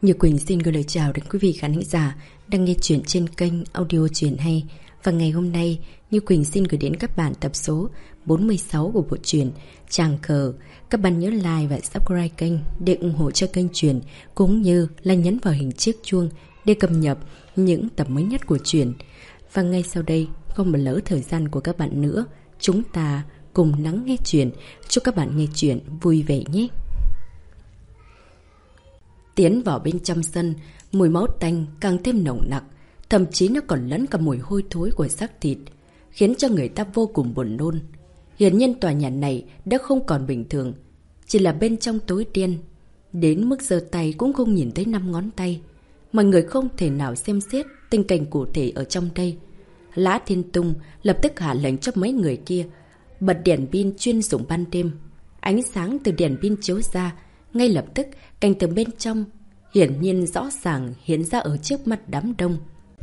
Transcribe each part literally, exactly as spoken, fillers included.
Như Quỳnh xin gửi lời chào đến quý vị khán thính giả đang nghe chuyện trên kênh audio Chuyện Hay. Và ngày hôm nay, Như Quỳnh xin gửi đến các bạn tập số bốn mươi sáu của bộ truyện Tràng Cờ. Các bạn nhớ like và subscribe kênh để ủng hộ cho kênh truyện, cũng như là nhấn vào hình chiếc chuông để cập nhật những tập mới nhất của truyện. Và ngay sau đây, không bỏ lỡ thời gian của các bạn nữa, chúng ta cùng lắng nghe truyện. Chúc các bạn nghe truyện vui vẻ nhé. Tiến vào bên trong sân, mùi máu tanh càng thêm nồng nặc, thậm chí nó còn lẫn cả mùi hôi thối của xác thịt, khiến cho người ta vô cùng buồn nôn. Hiển nhiên tòa nhà này đã không còn bình thường, chỉ là bên trong tối đen, đến mức giơ tay cũng không nhìn thấy năm ngón tay. Mọi người không thể nào xem xét tình cảnh cụ thể ở trong đây. Lã Thiên Tông lập tức hạ lệnh cho mấy người kia bật đèn pin chuyên dụng ban đêm. Ánh sáng từ đèn pin chiếu ra, ngay lập tức cảnh tượng bên trong hiển nhiên rõ ràng hiện ra ở trước mắt đám đông.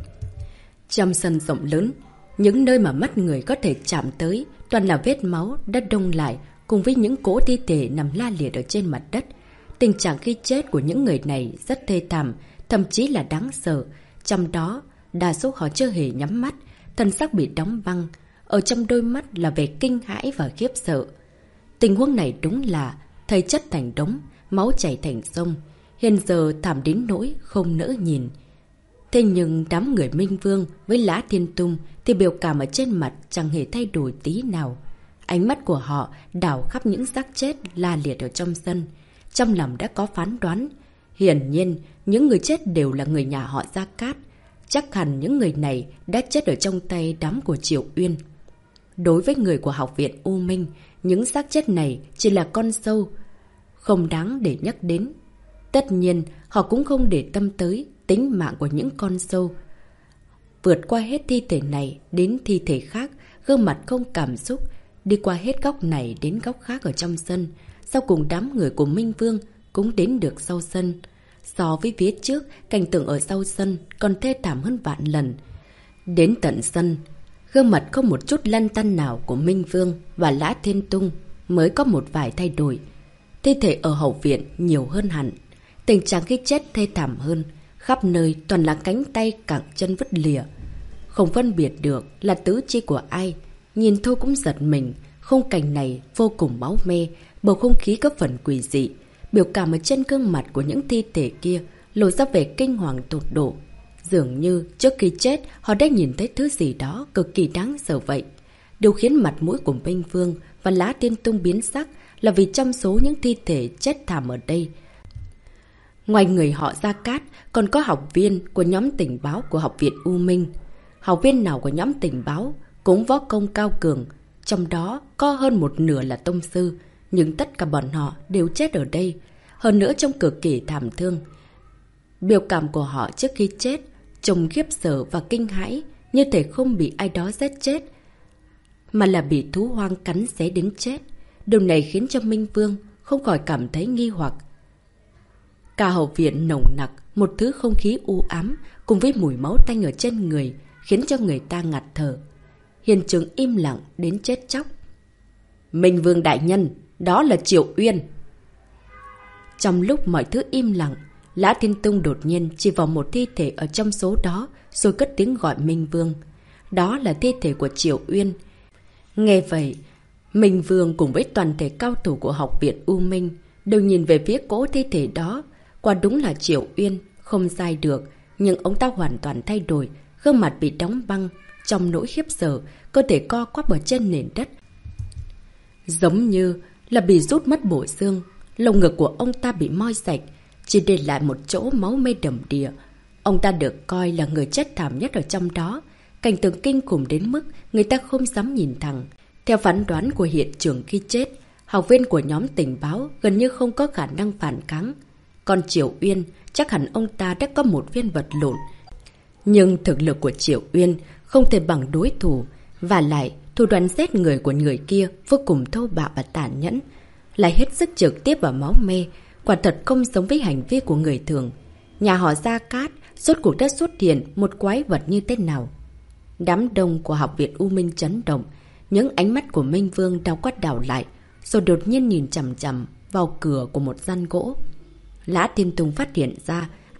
Trong sân rộng lớn, những nơi mà mắt người có thể chạm tới toàn là vết máu đã đông lại, cùng với những cỗ thi thể nằm la liệt ở trên mặt đất. Tình trạng khi chết của những người này rất thê thảm, thậm chí là đáng sợ. Trong đó, đa số họ chưa hề nhắm mắt, thân xác bị đóng băng, ở trong đôi mắt là vẻ kinh hãi và khiếp sợ. Tình huống này đúng là thây chất thành đống, máu chảy thành sông, hiện giờ thảm đến nỗi không nỡ nhìn. Thế nhưng đám người Minh Vương với Lã Thiên Tông thì biểu cảm ở trên mặt chẳng hề thay đổi tí nào. Ánh mắt của họ đảo khắp những xác chết la liệt ở trong sân. Trong lòng đã có phán đoán. Hiển nhiên, những người chết đều là người nhà họ Gia Cát. Chắc hẳn những người này đã chết ở trong tay đám của Triệu Uyên. Đối với người của Học viện U Minh, những xác chết này chỉ là con sâu, không đáng để nhắc đến. Tất nhiên, họ cũng không để tâm tới tính mạng của những con sâu. Vượt qua hết thi thể này đến thi thể khác, gương mặt không cảm xúc, đi qua hết góc này đến góc khác ở trong sân. Sau cùng đám người của Minh Vương cũng đến được sau sân. So với phía trước, cảnh tượng ở sau sân còn thê thảm hơn vạn lần. Đến tận sân, gương mặt không một chút lăn tăn nào của Minh Vương và Lã Thiên Tông mới có một vài thay đổi. Thi thể ở hậu viện nhiều hơn hẳn. Tình trạng khi chết thê thảm hơn, khắp nơi toàn là cánh tay cẳng chân vứt lìa. Không phân biệt được là tứ chi của ai, nhìn thôi cũng giật mình. Khung cảnh này vô cùng máu me, bầu không khí có phần quỷ dị. Biểu cảm ở trên gương mặt của những thi thể kia lộ ra vẻ kinh hoàng tột độ. Dường như trước khi chết họ đã nhìn thấy thứ gì đó cực kỳ đáng sợ vậy. Điều khiến mặt mũi của Minh Vương và Lã Thiên Tông biến sắc là vì trong số những thi thể chết thảm ở đây, ngoài người họ Gia Cát còn có học viên của nhóm tình báo của Học viện U Minh. Học viên nào của nhóm tình báo cũng võ công cao cường, trong đó có hơn một nửa là tông sư, nhưng tất cả bọn họ đều chết ở đây, hơn nữa trong cực kỳ thảm thương. Biểu cảm của họ trước khi chết trông khiếp sợ và kinh hãi, như thể không bị ai đó giết chết, mà là bị thú hoang cắn xé đến chết. Điều này khiến cho Minh Vương không khỏi cảm thấy nghi hoặc. Cả hậu viện nồng nặc một thứ không khí u ám cùng với mùi máu tanh ở trên người, khiến cho người ta ngạt thở. Hiện trường im lặng đến chết chóc. Minh Vương đại nhân, đó là Triệu Uyên. Trong lúc mọi thứ im lặng, Lã Thiên Tông đột nhiên chỉ vào một thi thể ở trong số đó, rồi cất tiếng gọi Minh Vương. Đó là thi thể của Triệu Uyên. Nghe vậy, Minh Vương cùng với toàn thể cao thủ của Học viện U Minh đều nhìn về phía cỗ thi thể đó. Quả đúng là Triệu Uyên, không sai được, nhưng ông ta hoàn toàn thay đổi, gương mặt bị đóng băng, trong nỗi khiếp sợ, cơ thể co quắp ở trên nền đất, giống như là bị rút mất bộ xương. Lồng ngực của ông ta bị moi sạch, chỉ để lại một chỗ máu me đầm đìa. Ông ta được coi là người chết thảm nhất ở trong đó. Cảnh tượng kinh khủng đến mức người ta không dám nhìn thẳng. Theo phán đoán của hiện trường khi chết, học viên của nhóm tình báo gần như không có khả năng phản kháng. Còn Triệu Uyên, chắc hẳn ông ta đã có một viên vật lộn. Nhưng thực lực của Triệu Uyên không thể bằng đối thủ, và lại thủ đoạn giết người của người kia vô cùng thô bạo và tàn nhẫn, lại hết sức trực tiếp vào máu me, quả thật không giống với hành vi của người thường. Nhà họ Gia Cát rốt cuộc đã xuất hiện một quái vật như thế nào? Đám đông của Học viện U Minh chấn động, những ánh mắt của Minh Vương đau quát đảo lại, rồi đột nhiên nhìn chằm chằm vào cửa của một gian gỗ. Lã Thiên Tùng phát hiện ra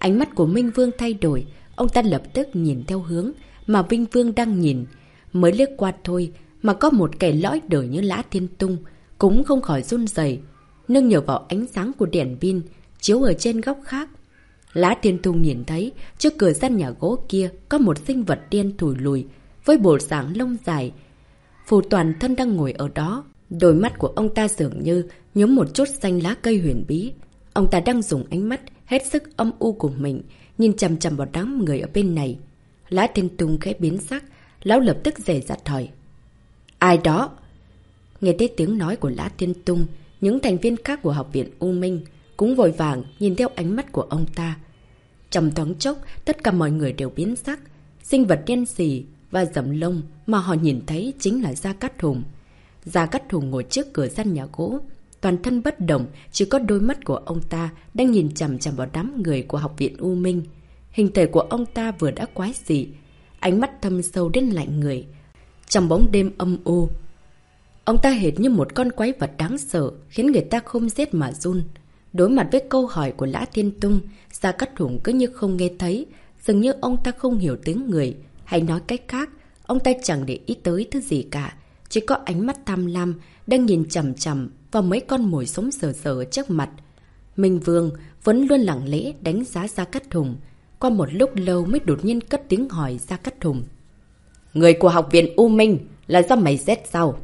Ánh mắt của Minh Vương thay đổi, ông ta lập tức nhìn theo hướng mà Minh Vương đang nhìn. Mới liếc qua thôi mà có một kẻ lõi đời như Lã Thiên Tông cũng không khỏi run rẩy, nương nhờ vào ánh sáng của đèn pin chiếu ở trên góc khác. Lã Thiên Tông nhìn thấy trước cửa gian nhà gỗ kia có một sinh vật đen thùi lùi với bộ dạng lông dài, phù toàn thân đang ngồi ở đó. Đôi mắt của ông ta dường như nhuốm một chút xanh lá cây huyền bí. Ông ta đang dùng ánh mắt hết sức âm u của mình nhìn chằm chằm vào đám người ở bên này. Lã Thiên Tông khẽ biến sắc, lão lập tức dè dặt hỏi: Ai đó? Nghe thấy tiếng nói của Lã Thiên Tông, những thành viên khác của học viện U Minh cũng vội vàng nhìn theo ánh mắt của ông ta. Trong thoáng chốc, tất cả mọi người đều biến sắc. Sinh vật đen xì và rậm lông mà họ nhìn thấy chính là Gia Cát Hùng. Gia Cát Hùng ngồi trước cửa gian nhà gỗ, toàn thân bất động, chỉ có đôi mắt của ông ta đang nhìn chằm chằm vào đám người của học viện U Minh. Hình thể của ông ta vừa đã quái dị, ánh mắt thâm sâu đến lạnh người. Trong bóng đêm âm u, ông ta hệt như một con quái vật đáng sợ, khiến người ta không rét mà run. Đối mặt với câu hỏi của Lã Thiên Tông, Gia Cát Hùng cứ như không nghe thấy, dường như ông ta không hiểu tiếng người. Hay nói cách khác, ông ta chẳng để ý tới thứ gì cả, chỉ có ánh mắt tham lam đang nhìn chằm chằm vào mấy con mồi sống sờ sờ trước mặt. Minh Vương vẫn luôn lặng lẽ đánh giá Gia Cát Hùng, qua một lúc lâu mới đột nhiên cất tiếng hỏi Gia Cát Hùng: Người của học viện U Minh là do mày giết sao?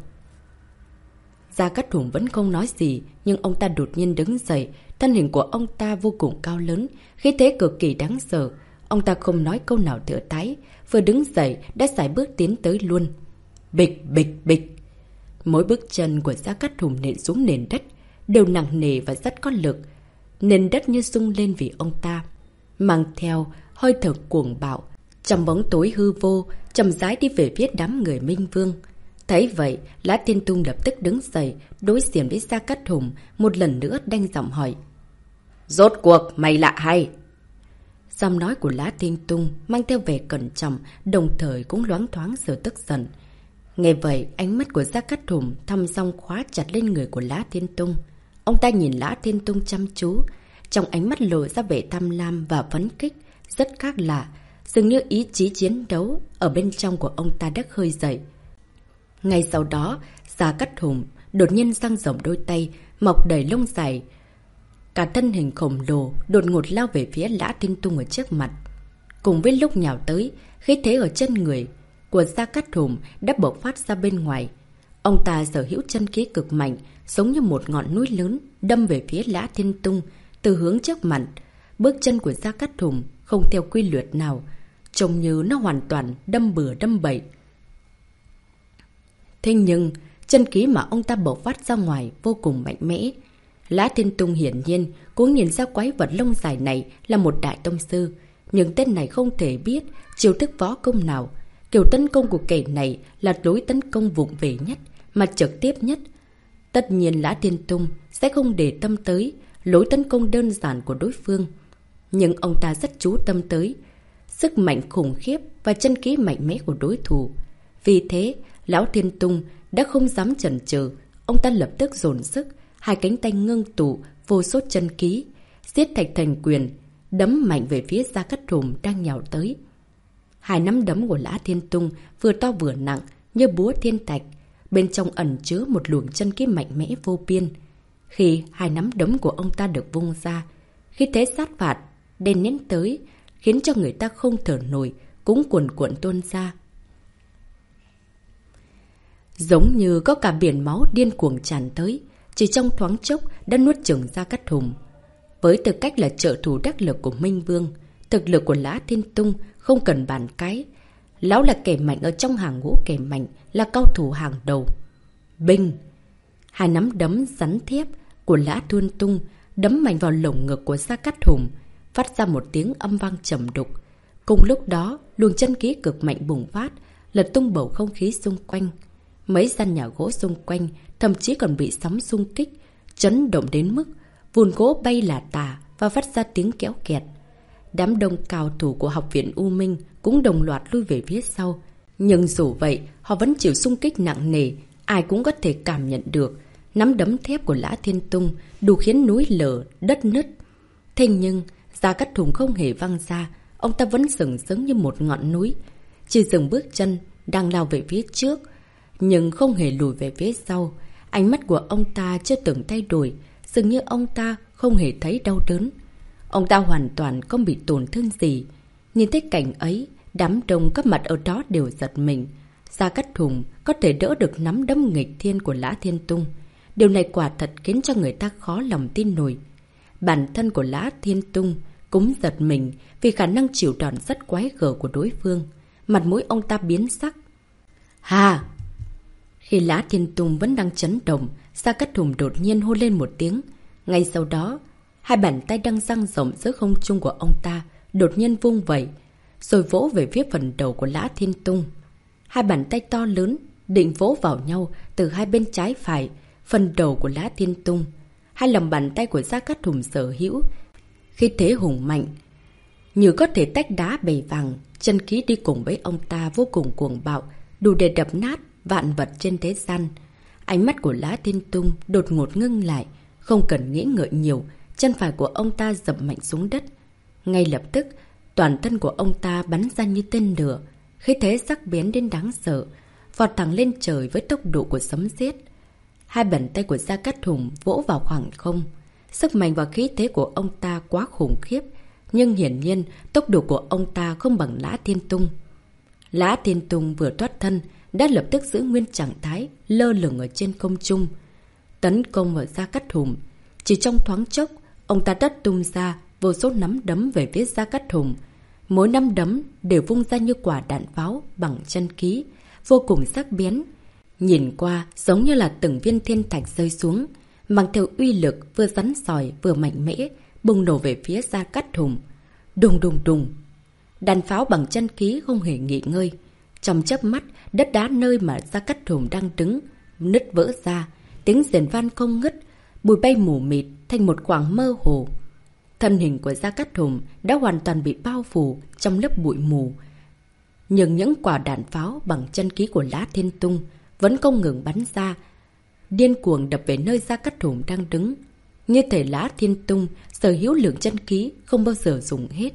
Gia Cát Hùng vẫn không nói gì, nhưng ông ta đột nhiên đứng dậy. Thân hình của ông ta vô cùng cao lớn, khí thế cực kỳ đáng sợ. Ông ta không nói câu nào thừa thãi, vừa đứng dậy đã sải bước tiến tới luôn. Bịch bịch bịch. Mỗi bước chân của Gia Cát Hùng nện xuống nền đất đều nặng nề và rất có lực. Nền đất như rung lên vì ông ta, mang theo hơi thở cuồng bạo. Trong bóng tối hư vô, chậm rãi đi về phía đám người Minh Vương. Thấy vậy, Lã Thiên Tông lập tức đứng dậy, đối diện với Gia Cát Hùng, một lần nữa đanh giọng hỏi: Rốt cuộc mày lạ hay? Giọng nói của Lã Thiên Tông mang theo vẻ cẩn trọng, đồng thời cũng loáng thoáng sự tức giận. Nghe vậy, ánh mắt của Gia Cát Hùng thăm dong khóa chặt lên người của Lã Thiên Tông. Ông ta nhìn Lã Thiên Tông chăm chú, trong ánh mắt lộ ra vẻ tham lam và phấn khích, rất khác lạ, dường như ý chí chiến đấu ở bên trong của ông ta đã khơi dậy. Ngay sau đó, Gia Cát Hùng đột nhiên dang rộng đôi tay, mọc đầy lông dài. Cả thân hình khổng lồ đột ngột lao về phía Lã Thiên Tông ở trước mặt. Cùng với lúc nhào tới, khí thế ở chân người của Gia Cát Hùng đã bộc phát ra bên ngoài. Ông ta sở hữu chân khí cực mạnh, giống như một ngọn núi lớn, đâm về phía Lã Thiên Tông từ hướng trước mặt. Bước chân của Gia Cát Hùng không theo quy luật nào, trông như nó hoàn toàn đâm bừa đâm bậy. Thế nhưng, chân khí mà ông ta bộc phát ra ngoài vô cùng mạnh mẽ. Lã Thiên Tông hiển nhiên cũng nhìn ra quái vật lông dài này là một đại tông sư, nhưng tên này không thể biết chiêu thức võ công nào. Kiểu tấn công của kẻ này là lối tấn công vụng về nhất, mà trực tiếp nhất. Tất nhiên Lã Thiên Tông sẽ không để tâm tới lối tấn công đơn giản của đối phương, nhưng ông ta rất chú tâm tới sức mạnh khủng khiếp và chân khí mạnh mẽ của đối thủ. Vì thế, Lão Thiên Tông đã không dám chần chừ, ông ta lập tức dồn sức, hai cánh tay ngưng tụ vô số chân khí, siết thạch thành quyền, đấm mạnh về phía Gia Cát Hùng đang nhào tới. Hai nắm đấm của Lã Thiên Tông vừa to vừa nặng như búa thiên thạch, bên trong ẩn chứa một luồng chân khí mạnh mẽ vô biên. Khi hai nắm đấm của ông ta được vung ra, khí thế sát phạt đè nén tới, khiến cho người ta không thở nổi, cũng cuồn cuộn tuôn ra. Giống như có cả biển máu điên cuồng tràn tới, chỉ trong thoáng chốc đã nuốt chửng Gia Cát Hùng. Với tư cách là trợ thủ đắc lực của Minh Vương, thực lực của Lã Thiên Tông không cần bàn cái. Lão là kẻ mạnh ở trong hàng ngũ kẻ mạnh, là cao thủ hàng đầu. Binh! Hai nắm đấm rắn thép của Lã Thiên Tông đấm mạnh vào lồng ngực của Gia Cát Hùng, phát ra một tiếng âm vang trầm đục. Cùng lúc đó, luồng chân khí cực mạnh bùng phát, lật tung bầu không khí xung quanh. Mấy gian nhà gỗ xung quanh thậm chí còn bị sóng xung kích, chấn động đến mức vụn gỗ bay là tả và phát ra tiếng kéo kẹt. Đám đông cao thủ của học viện U Minh cũng đồng loạt lui về phía sau. Nhưng dù vậy, họ vẫn chịu xung kích nặng nề, ai cũng có thể cảm nhận được. Nắm đấm thép của Lã Thiên Tông đủ khiến núi lở, đất nứt. Thế nhưng, Gia Cát Hùng không hề văng ra, ông ta vẫn sừng sững như một ngọn núi, chỉ dừng bước chân, đang lao về phía trước, nhưng không hề lùi về phía sau. Ánh mắt của ông ta chưa từng thay đổi, dường như ông ta không hề thấy đau đớn. Ông ta hoàn toàn không bị tổn thương gì. Nhìn thấy cảnh ấy, đám đông các mặt ở đó đều giật mình. Gia Cát Hùng có thể đỡ được nắm đấm nghịch thiên của Lã Thiên Tông. Điều này quả thật khiến cho người ta khó lòng tin nổi. Bản thân của Lã Thiên Tông cũng giật mình vì khả năng chịu đòn rất quái gở của đối phương. Mặt mũi ông ta biến sắc. Hà! Khi Lã Thiên Tông vẫn đang chấn động, Gia Cát Hùng đột nhiên hô lên một tiếng. Ngay sau đó, hai bàn tay đang dang rộng giữa không trung của ông ta đột nhiên vung vẩy, rồi vỗ về phía phần đầu của Lã Thiên Tông. Hai bàn tay to lớn định vỗ vào nhau từ hai bên trái phải phần đầu của Lã Thiên Tông. Hai lòng bàn tay của Gia Cát Hùng sở hữu khi thế hùng mạnh, như có thể tách đá bầy vàng. Chân khí đi cùng với ông ta vô cùng cuồng bạo, đủ để đập nát vạn vật trên thế gian. Ánh mắt của Lã Thiên Tông đột ngột ngưng lại, không cần nghĩ ngợi nhiều, chân phải của ông ta dập mạnh xuống đất. Ngay lập tức, toàn thân của ông ta bắn ra như tên lửa, khí thế sắc bén đến đáng sợ, vọt thẳng lên trời với tốc độ của sấm sét. Hai bàn tay của Gia Cát Hùng vỗ vào khoảng không. Sức mạnh và khí thế của ông ta quá khủng khiếp, nhưng hiển nhiên tốc độ của ông ta không bằng Lã Thiên Tông. Lã Thiên Tông vừa thoát thân đã lập tức giữ nguyên trạng thái lơ lửng ở trên không trung, tấn công vào Gia Cát Hùng. Chỉ trong thoáng chốc, ông ta đã tung ra vô số nắm đấm về phía Gia Cát Hùng. Mỗi nắm đấm đều vung ra như quả đạn pháo bằng chân khí, vô cùng sắc bén. Nhìn qua giống như là từng viên thiên thạch rơi xuống, mang theo uy lực vừa rắn sỏi vừa mạnh mẽ, bùng nổ về phía Gia Cát Hùng. Đùng đùng đùng. Đạn pháo bằng chân khí không hề nghỉ ngơi. Trong chớp mắt, đất đá nơi mà Gia Cát Hùng đang đứng nứt vỡ ra, tiếng rền vang không ngứt, bụi bay mù mịt thành một khoảng mơ hồ. Thân hình của Gia Cát Hùng đã hoàn toàn bị bao phủ trong lớp bụi mù. Nhưng những quả đạn pháo bằng chân khí của Lã Thiên Tông vẫn không ngừng bắn ra, điên cuồng đập về nơi Gia Cát Hùng đang đứng. Như thể Lã Thiên Tông sở hữu lượng chân khí không bao giờ dùng hết.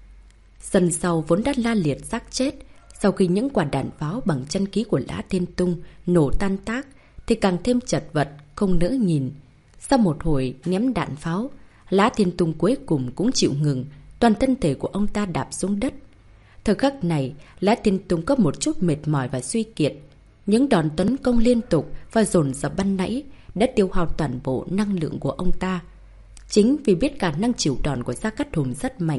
Sân sau vốn đã la liệt xác chết, sau khi những quả đạn pháo bằng chân khí của Lã Thiên Tông nổ tan tác thì càng thêm chật vật, không nỡ nhìn. Sau một hồi ném đạn pháo, Lã Thiên Tông cuối cùng cũng chịu ngừng, toàn thân thể của ông ta đạp xuống đất. Thời khắc này, Lã Thiên Tông có một chút mệt mỏi và suy kiệt. Những đòn tấn công liên tục và dồn dập ban nãy đã tiêu hao toàn bộ năng lượng của ông ta. Chính vì biết khả năng chịu đòn của Gia Cát Hùng rất mạnh,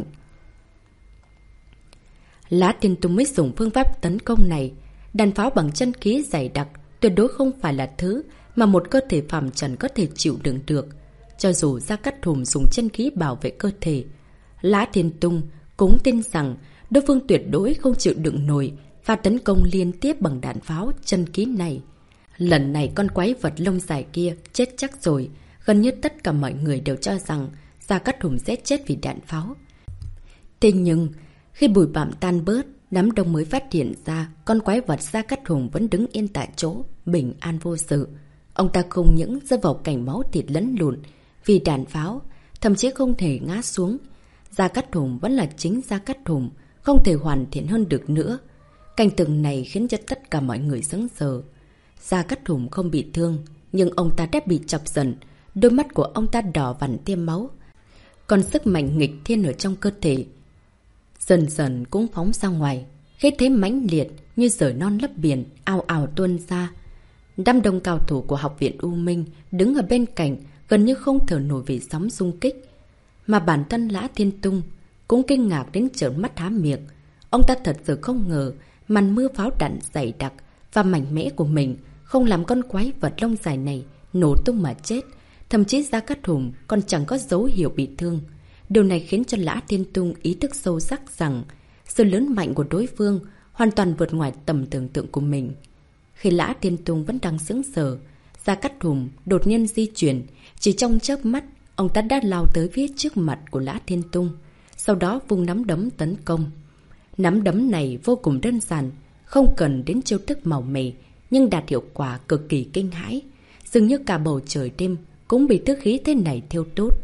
Lã Thiên Tông mới dùng phương pháp tấn công này. Đạn pháo bằng chân khí dày đặc tuyệt đối không phải là thứ mà một cơ thể phàm trần có thể chịu đựng được. Cho dù Gia Cát Hùng dùng chân khí bảo vệ cơ thể, Lã Thiên Tông cũng tin rằng đối phương tuyệt đối không chịu đựng nổi và tấn công liên tiếp bằng đạn pháo chân khí này. Lần này con quái vật lông dài kia chết chắc rồi. Gần như tất cả mọi người đều cho rằng Gia Cát Hùng sẽ chết vì đạn pháo. Thế nhưng khi bụi bặm tan bớt, đám đông mới phát hiện ra con quái vật Gia Cát Hùng vẫn đứng yên tại chỗ, bình an vô sự. Ông ta không những rơi vào cảnh máu thịt lẫn lộn vì đạn pháo, thậm chí không thể ngã xuống. Gia Cát Hùng vẫn là chính Gia Cát Hùng, không thể hoàn thiện hơn được nữa. Cảnh tượng này khiến cho tất cả mọi người sững sờ. Gia Cát Hùng không bị thương, nhưng ông ta đã bị chọc giận. Đôi mắt của ông ta đỏ vằn tiêm máu. Còn sức mạnh nghịch thiên ở trong cơ thể dần dần cũng phóng ra ngoài, khí thế mãnh liệt như rời non lấp biển ào ào tuôn ra. Đám đông cao thủ của học viện U Minh đứng ở bên cạnh gần như không thở nổi vì sóng xung kích. Mà bản thân Lã Thiên Tông cũng kinh ngạc đến trợn mắt há miệng. Ông ta thật sự không ngờ màn mưa pháo đạn dày đặc và mạnh mẽ của mình không làm con quái vật lông dài này nổ tung mà chết. Thậm chí Gia Cát Hùng còn chẳng có dấu hiệu bị thương. Điều này khiến cho Lã Thiên Tông ý thức sâu sắc rằng sự lớn mạnh của đối phương hoàn toàn vượt ngoài tầm tưởng tượng của mình. Khi Lã Thiên Tông vẫn đang sững sờ, Gia Cát Hùng đột nhiên di chuyển. Chỉ trong chớp mắt, ông ta đã lao tới phía trước mặt của Lã Thiên Tông, sau đó vung nắm đấm tấn công. Nắm đấm này vô cùng đơn giản, không cần đến chiêu thức màu mè, nhưng đạt hiệu quả cực kỳ kinh hãi. Dường như cả bầu trời đêm cũng bị thứ khí thế này thiêu đốt.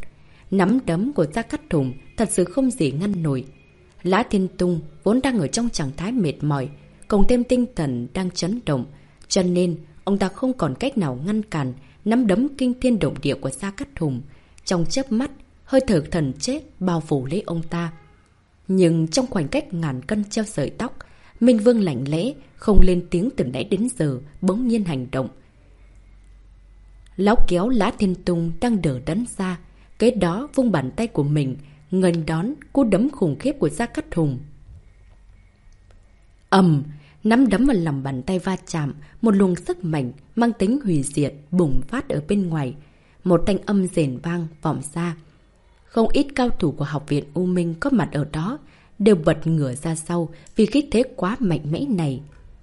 Nắm đấm của Gia Cát Hùng thật sự không gì ngăn nổi. Lã Thiên Tông vốn đang ở trong trạng thái mệt mỏi, cộng thêm tinh thần đang chấn động, cho nên ông ta không còn cách nào ngăn cản nắm đấm kinh thiên động địa của Gia Cát Hùng. Trong chớp mắt, hơi thở thần chết bao phủ lấy ông ta. Nhưng trong khoảnh cách ngàn cân treo sợi tóc, Minh Vương lạnh lẽ, không lên tiếng từ nãy đến giờ, bỗng nhiên hành động. Lão kéo Lã Thiên Tông đang đỡ đắn ra, kế đó vung bàn tay của mình, nghênh đón cú đấm khủng khiếp của Gia Cát Hùng. Ầm, nắm đấm vào lòng bàn tay va chạm, một luồng sức mạnh mang tính hủy diệt bùng phát ở bên ngoài. Một thanh âm rền vang vọng ra. Không ít cao thủ của học viện U Minh có mặt ở đó đều bật ngửa ra sau vì khí thế quá mạnh mẽ này.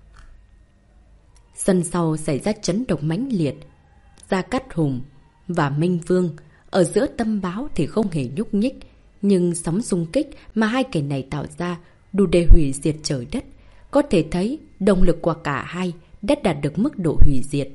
Sân sau xảy ra chấn động mãnh liệt. Gia Cát Hùng và Minh Vương ở giữa tâm báo thì không hề nhúc nhích, nhưng sóng xung kích mà hai kẻ này tạo ra đủ để hủy diệt trời đất. Có thể thấy động lực của cả hai đã đạt được mức độ hủy diệt.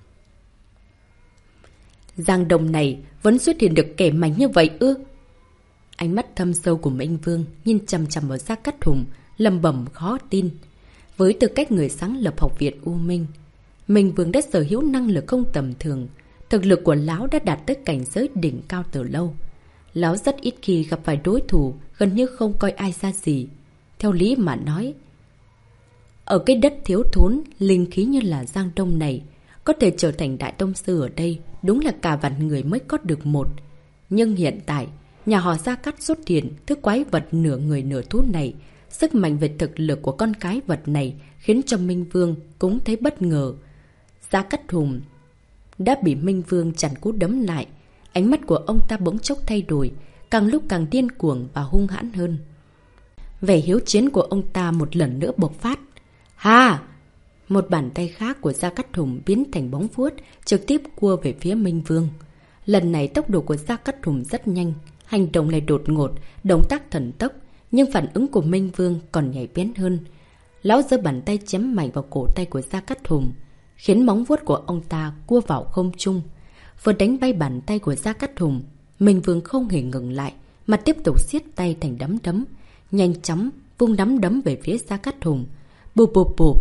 Giang Đông này vẫn xuất hiện được kẻ mạnh như vậy ư? Ánh mắt thâm sâu của Minh Vương nhìn chằm chằm vào Gia Cát Hùng, lẩm bẩm khó tin. Với tư cách người sáng lập học viện U Minh, Minh Vương đã sở hữu năng lực không tầm thường. Thực lực của lão đã đạt tới cảnh giới đỉnh cao từ lâu. Lão rất ít khi gặp phải đối thủ, gần như không coi ai ra gì. Theo lý mà nói, ở cái đất thiếu thốn, linh khí như là Giang Đông này, có thể trở thành đại tông sư ở đây, đúng là cả vạn người mới có được một. Nhưng hiện tại, nhà họ Gia Cát xuất hiện thứ quái vật nửa người nửa thú này. Sức mạnh về thực lực của con cái vật này khiến cho Minh Vương cũng thấy bất ngờ. Gia Cát Hùng đã bị Minh Vương chặn cú đấm lại. Ánh mắt của ông ta bỗng chốc thay đổi, càng lúc càng điên cuồng và hung hãn hơn. Vẻ hiếu chiến của ông ta một lần nữa bộc phát. Ha! Một bàn tay khác của Gia Cát Hùng biến thành bóng vuốt, trực tiếp cua về phía Minh Vương. Lần này tốc độ của Gia Cát Hùng rất nhanh, hành động lại đột ngột, động tác thần tốc, nhưng phản ứng của Minh Vương còn nhạy bén hơn. Lão giơ bàn tay chém mạnh vào cổ tay của Gia Cát Hùng, khiến móng vuốt của ông ta cua vào không trung. Vừa đánh bay bàn tay của Gia Cát Hùng, Minh Vương không hề ngừng lại, mà tiếp tục siết tay thành đấm đấm, nhanh chóng vung nắm đấm về phía Gia Cát Hùng. Bụp bụp bụp.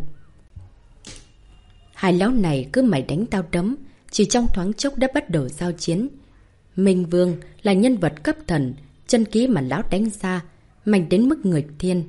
Hai lão này cứ mày đánh tao đấm, chỉ trong thoáng chốc đã bắt đầu giao chiến. Minh Vương là nhân vật cấp thần, chân khí mà lão đánh ra mạnh đến mức nghịch thiên.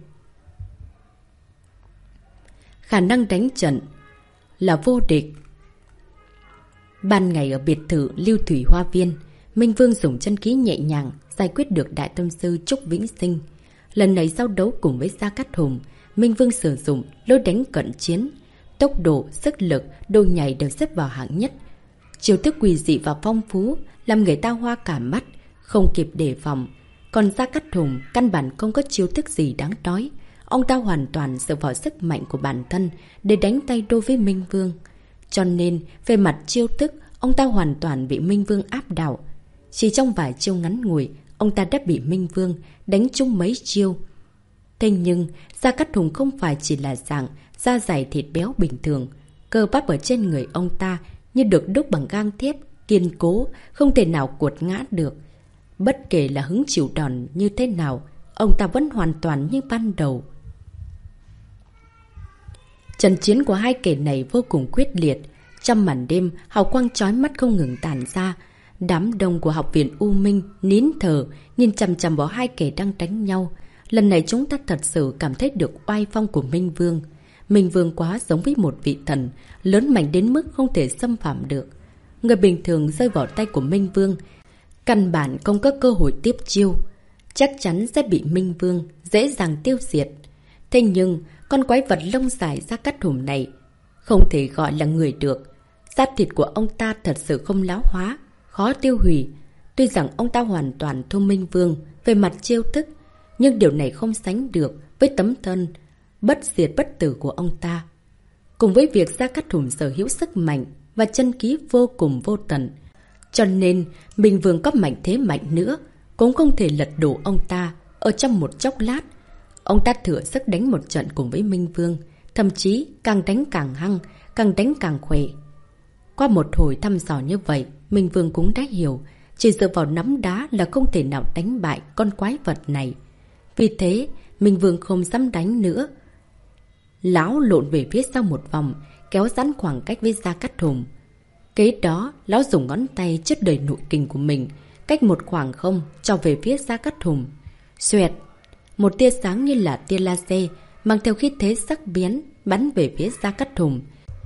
Khả năng đánh trận là vô địch. Ban ngày ở biệt thự Lưu Thủy Hoa Viên, Minh Vương dùng chân khí nhẹ nhàng giải quyết được đại tông sư Trúc Vĩnh Sinh. Lần này giao đấu cùng với Gia Cát Hùng, Minh Vương sử dụng lối đánh cận chiến. Tốc độ, sức lực, độ nhảy đều xếp vào hạng nhất. Chiêu thức quỷ dị và phong phú làm người ta hoa cả mắt, không kịp đề phòng. Còn Gia Cát Hùng căn bản không có chiêu thức gì đáng nói. Ông ta hoàn toàn dựa vào sức mạnh của bản thân để đánh tay đôi với Minh Vương. Cho nên, về mặt chiêu thức, ông ta hoàn toàn bị Minh Vương áp đảo. Chỉ trong vài chiêu ngắn ngủi, ông ta đã bị Minh Vương đánh trúng mấy chiêu. Thế nhưng, Gia Cát Hùng không phải chỉ là dạng da dày thịt béo bình thường. Cơ bắp ở trên người ông ta như được đúc bằng gang thép, kiên cố, không thể nào cuột ngã được. Bất kể là hứng chịu đòn như thế nào, ông ta vẫn hoàn toàn như ban đầu. Trận chiến của hai kẻ này vô cùng quyết liệt. Trong màn đêm, hào quang chói mắt không ngừng tản ra. Đám đông của học viện U Minh nín thở, nhìn chằm chằm vào hai kẻ đang đánh nhau. Lần này chúng ta thật sự cảm thấy được oai phong của Minh Vương. Minh Vương quá giống với một vị thần, lớn mạnh đến mức không thể xâm phạm được. Người bình thường rơi vào tay của Minh Vương, căn bản không có cơ hội tiếp chiêu, chắc chắn sẽ bị Minh Vương dễ dàng tiêu diệt. Thế nhưng, con quái vật lông dài Gia Cát Hùng này không thể gọi là người được. Da thịt của ông ta thật sự không lão hóa, khó tiêu hủy. Tuy rằng ông ta hoàn toàn thua Minh Vương về mặt chiêu thức, nhưng điều này không sánh được với tấm thân bất diệt bất tử của ông ta. Cùng với việc Gia Cát Hùng sở hữu sức mạnh và chân khí vô cùng vô tận, cho nên Minh Vương có mạnh thế mạnh nữa cũng không thể lật đổ ông ta ở trong một chốc lát. Ông ta thừa sức đánh một trận cùng với Minh Vương, thậm chí càng đánh càng hăng, càng đánh càng khỏe. Qua một hồi thăm dò như vậy, Minh Vương cũng đã hiểu chỉ dựa vào nắm đá là không thể nào đánh bại con quái vật này. Vì thế, Minh Vương không dám đánh nữa. Lão lộn về phía sau một vòng, kéo giãn khoảng cách với Gia Cát Hùng. Kế đó, lão dùng ngón tay chất đầy nội kình của mình, cách một khoảng không, cho về phía Gia Cát Hùng. Xoẹt! Một tia sáng như là tia laser, mang theo khí thế sắc bén, bắn về phía Gia Cát Hùng.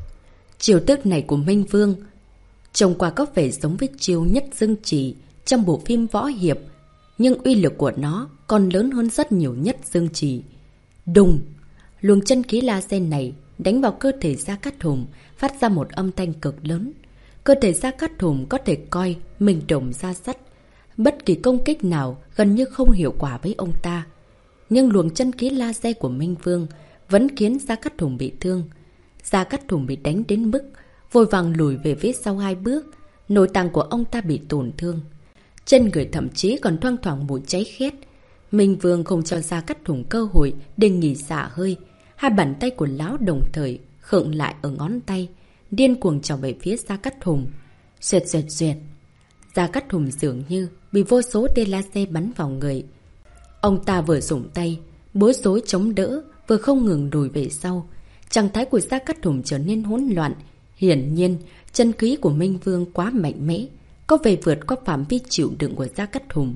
Chiêu thức này của Minh Vương trông qua có vẻ giống với chiêu Nhất Dương Chỉ trong bộ phim võ hiệp, nhưng uy lực của nó còn lớn hơn rất nhiều Nhất Dương Chỉ. Đùng! Luồng chân khí laser này đánh vào cơ thể Gia Cát Hùng, phát ra một âm thanh cực lớn. Cơ thể Gia Cát Hùng có thể coi mình đồng ra sắt. Bất kỳ công kích nào gần như không hiệu quả với ông ta. Nhưng luồng chân khí laser của Minh Vương vẫn khiến Gia Cát Hùng bị thương. Gia Cát Hùng bị đánh đến mức vội vàng lùi về phía sau hai bước. Nội tạng của ông ta bị tổn thương. Trên người thậm chí còn thoang thoảng mùi cháy khét. Minh Vương không cho Gia Cát Hùng cơ hội để nghỉ xả hơi. Hai bàn tay của lão đồng thời khựng lại ở ngón tay, điên cuồng chọc về phía Gia Cát Hùng. Xoẹt xoẹt xoẹt. Gia Cát Hùng dường như bị vô số tia laser bắn vào người. Ông ta vừa dùng tay bối rối chống đỡ, vừa không ngừng lùi về sau. Trạng thái của Gia Cát Hùng trở nên hỗn loạn. Hiển nhiên, chân khí của Minh Vương quá mạnh mẽ, có vẻ vượt qua phạm vi chịu đựng của Gia Cát Hùng.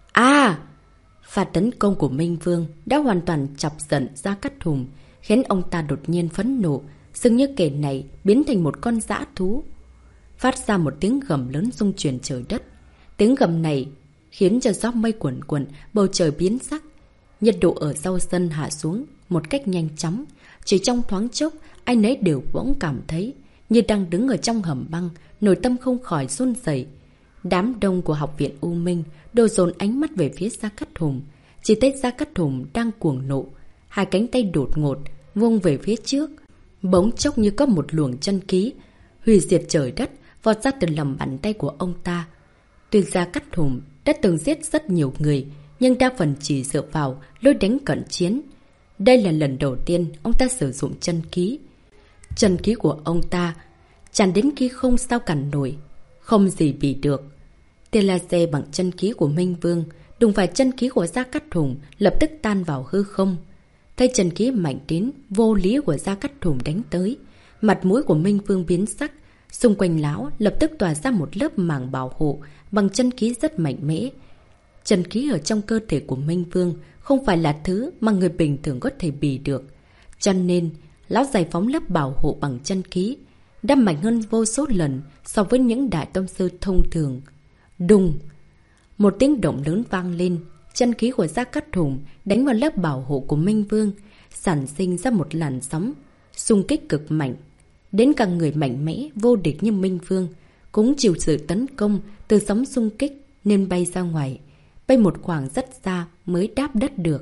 À! Pha tấn công của Minh Vương đã hoàn toàn chọc giận Gia Cát Hùng, khiến ông ta đột nhiên phẫn nộ, dường như kẻ này biến thành một con dã thú. Phát ra một tiếng gầm lớn rung chuyển trời đất. Tiếng gầm này khiến cho gió mây cuồn cuộn, bầu trời biến sắc. Nhiệt độ ở sau sân hạ xuống một cách nhanh chóng. Chỉ trong thoáng chốc, ai nấy đều bỗng cảm thấy như đang đứng ở trong hầm băng, nội tâm không khỏi run rẩy. Đám đông của học viện U Minh đổ dồn ánh mắt về phía Gia Cát Hùng. Chỉ thấy Gia Cát Hùng đang cuồng nộ, hai cánh tay đột ngột vung về phía trước. Bỗng chốc như có một luồng chân khí hủy diệt trời đất vọt ra từ lòng bàn tay của ông ta. Tuy Gia Cát Hùng đã từng giết rất nhiều người, nhưng đa phần chỉ dựa vào lối đánh cận chiến. Đây là lần đầu tiên ông ta sử dụng chân khí. Chân khí của ông ta tràn đến khi không sao cản nổi, không gì bị được. Tia laser bằng chân khí của Minh Vương đụng phải chân khí của Gia Cát Hùng, lập tức tan vào hư không. Thấy chân khí mạnh đến vô lý của Gia Cát Hùng đánh tới, mặt mũi của Minh Vương biến sắc. Xung quanh lão lập tức tỏa ra một lớp màng bảo hộ bằng chân khí rất mạnh mẽ. Chân khí ở trong cơ thể của Minh Vương không phải là thứ mà người bình thường có thể bì được. Cho nên, lão giải phóng lớp bảo hộ bằng chân khí đã mạnh hơn vô số lần so với những đại tông sư thông thường. Đùng! Một tiếng động lớn vang lên. Chân khí của Gia Cát Hùng đánh vào lớp bảo hộ của Minh Vương, sản sinh ra một làn sóng xung kích cực mạnh. Đến cả người mạnh mẽ vô địch như Minh Vương cũng chịu sự tấn công từ sóng xung kích nên bay ra ngoài, bay một khoảng rất xa mới đáp đất được.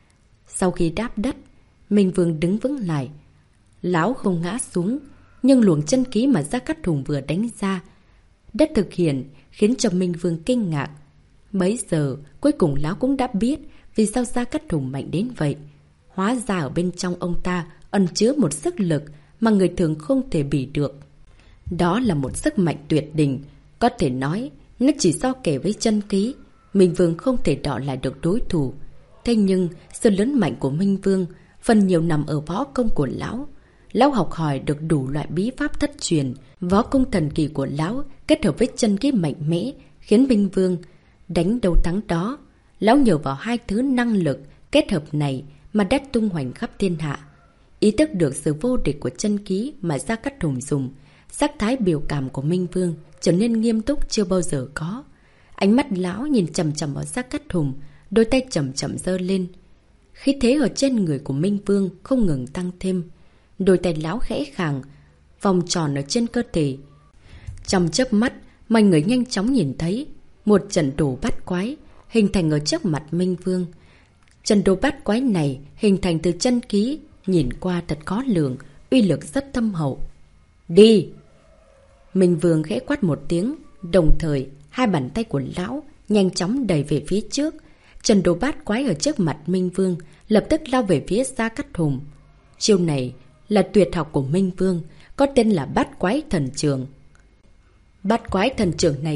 Sau khi đáp đất, Minh Vương đứng vững lại. Lão không ngã xuống, nhưng luồng chân khí mà Gia Cát Hùng vừa đánh ra đã thực hiện khiến cho Minh Vương kinh ngạc. Bấy giờ, cuối cùng lão cũng đã biết vì sao Gia Cát Hùng mạnh đến vậy. Hóa ra ở bên trong ông ta ẩn chứa một sức lực mà người thường không thể bì được. Đó là một sức mạnh tuyệt đỉnh. Có thể nói, nó chỉ so kể với chân khí, Minh Vương không thể đọ lại được đối thủ. Thế nhưng, sự lớn mạnh của Minh Vương phần nhiều nằm ở võ công của lão. Lão học hỏi được đủ loại bí pháp thất truyền. Võ công thần kỳ của lão kết hợp với chân khí mạnh mẽ khiến Minh Vương đánh đâu thắng đó. Lão nhờ vào hai thứ năng lực kết hợp này mà đã tung hoành khắp thiên hạ. Ý thức được sự vô địch của chân khí mà Gia Cát Hùng dùng, sắc thái biểu cảm của Minh Vương trở nên nghiêm túc chưa bao giờ có. Ánh mắt lão nhìn chằm chằm vào Gia Cát Hùng, đôi tay chậm chậm giơ lên. Khí thế ở trên người của Minh Vương không ngừng tăng thêm. Đôi tay lão khẽ khàng, vòng tròn ở trên cơ thể. Trong chớp mắt, mọi người nhanh chóng nhìn thấy một trận đồ bát quái hình thành ở trước mặt Minh Vương. Trận đồ bát quái này hình thành từ chân khí, nhìn qua thật khó lường, uy lực rất thâm hậu. Đi! Minh Vương khẽ quát một tiếng, đồng thời hai bàn tay của lão nhanh chóng đẩy về phía trước. Trận đồ bát quái ở trước mặt Minh Vương lập tức lao về phía Gia Cát Hùng. Chiêu này là tuyệt học của Minh Vương, có tên là bát quái thần trường. Bát quái thần trường này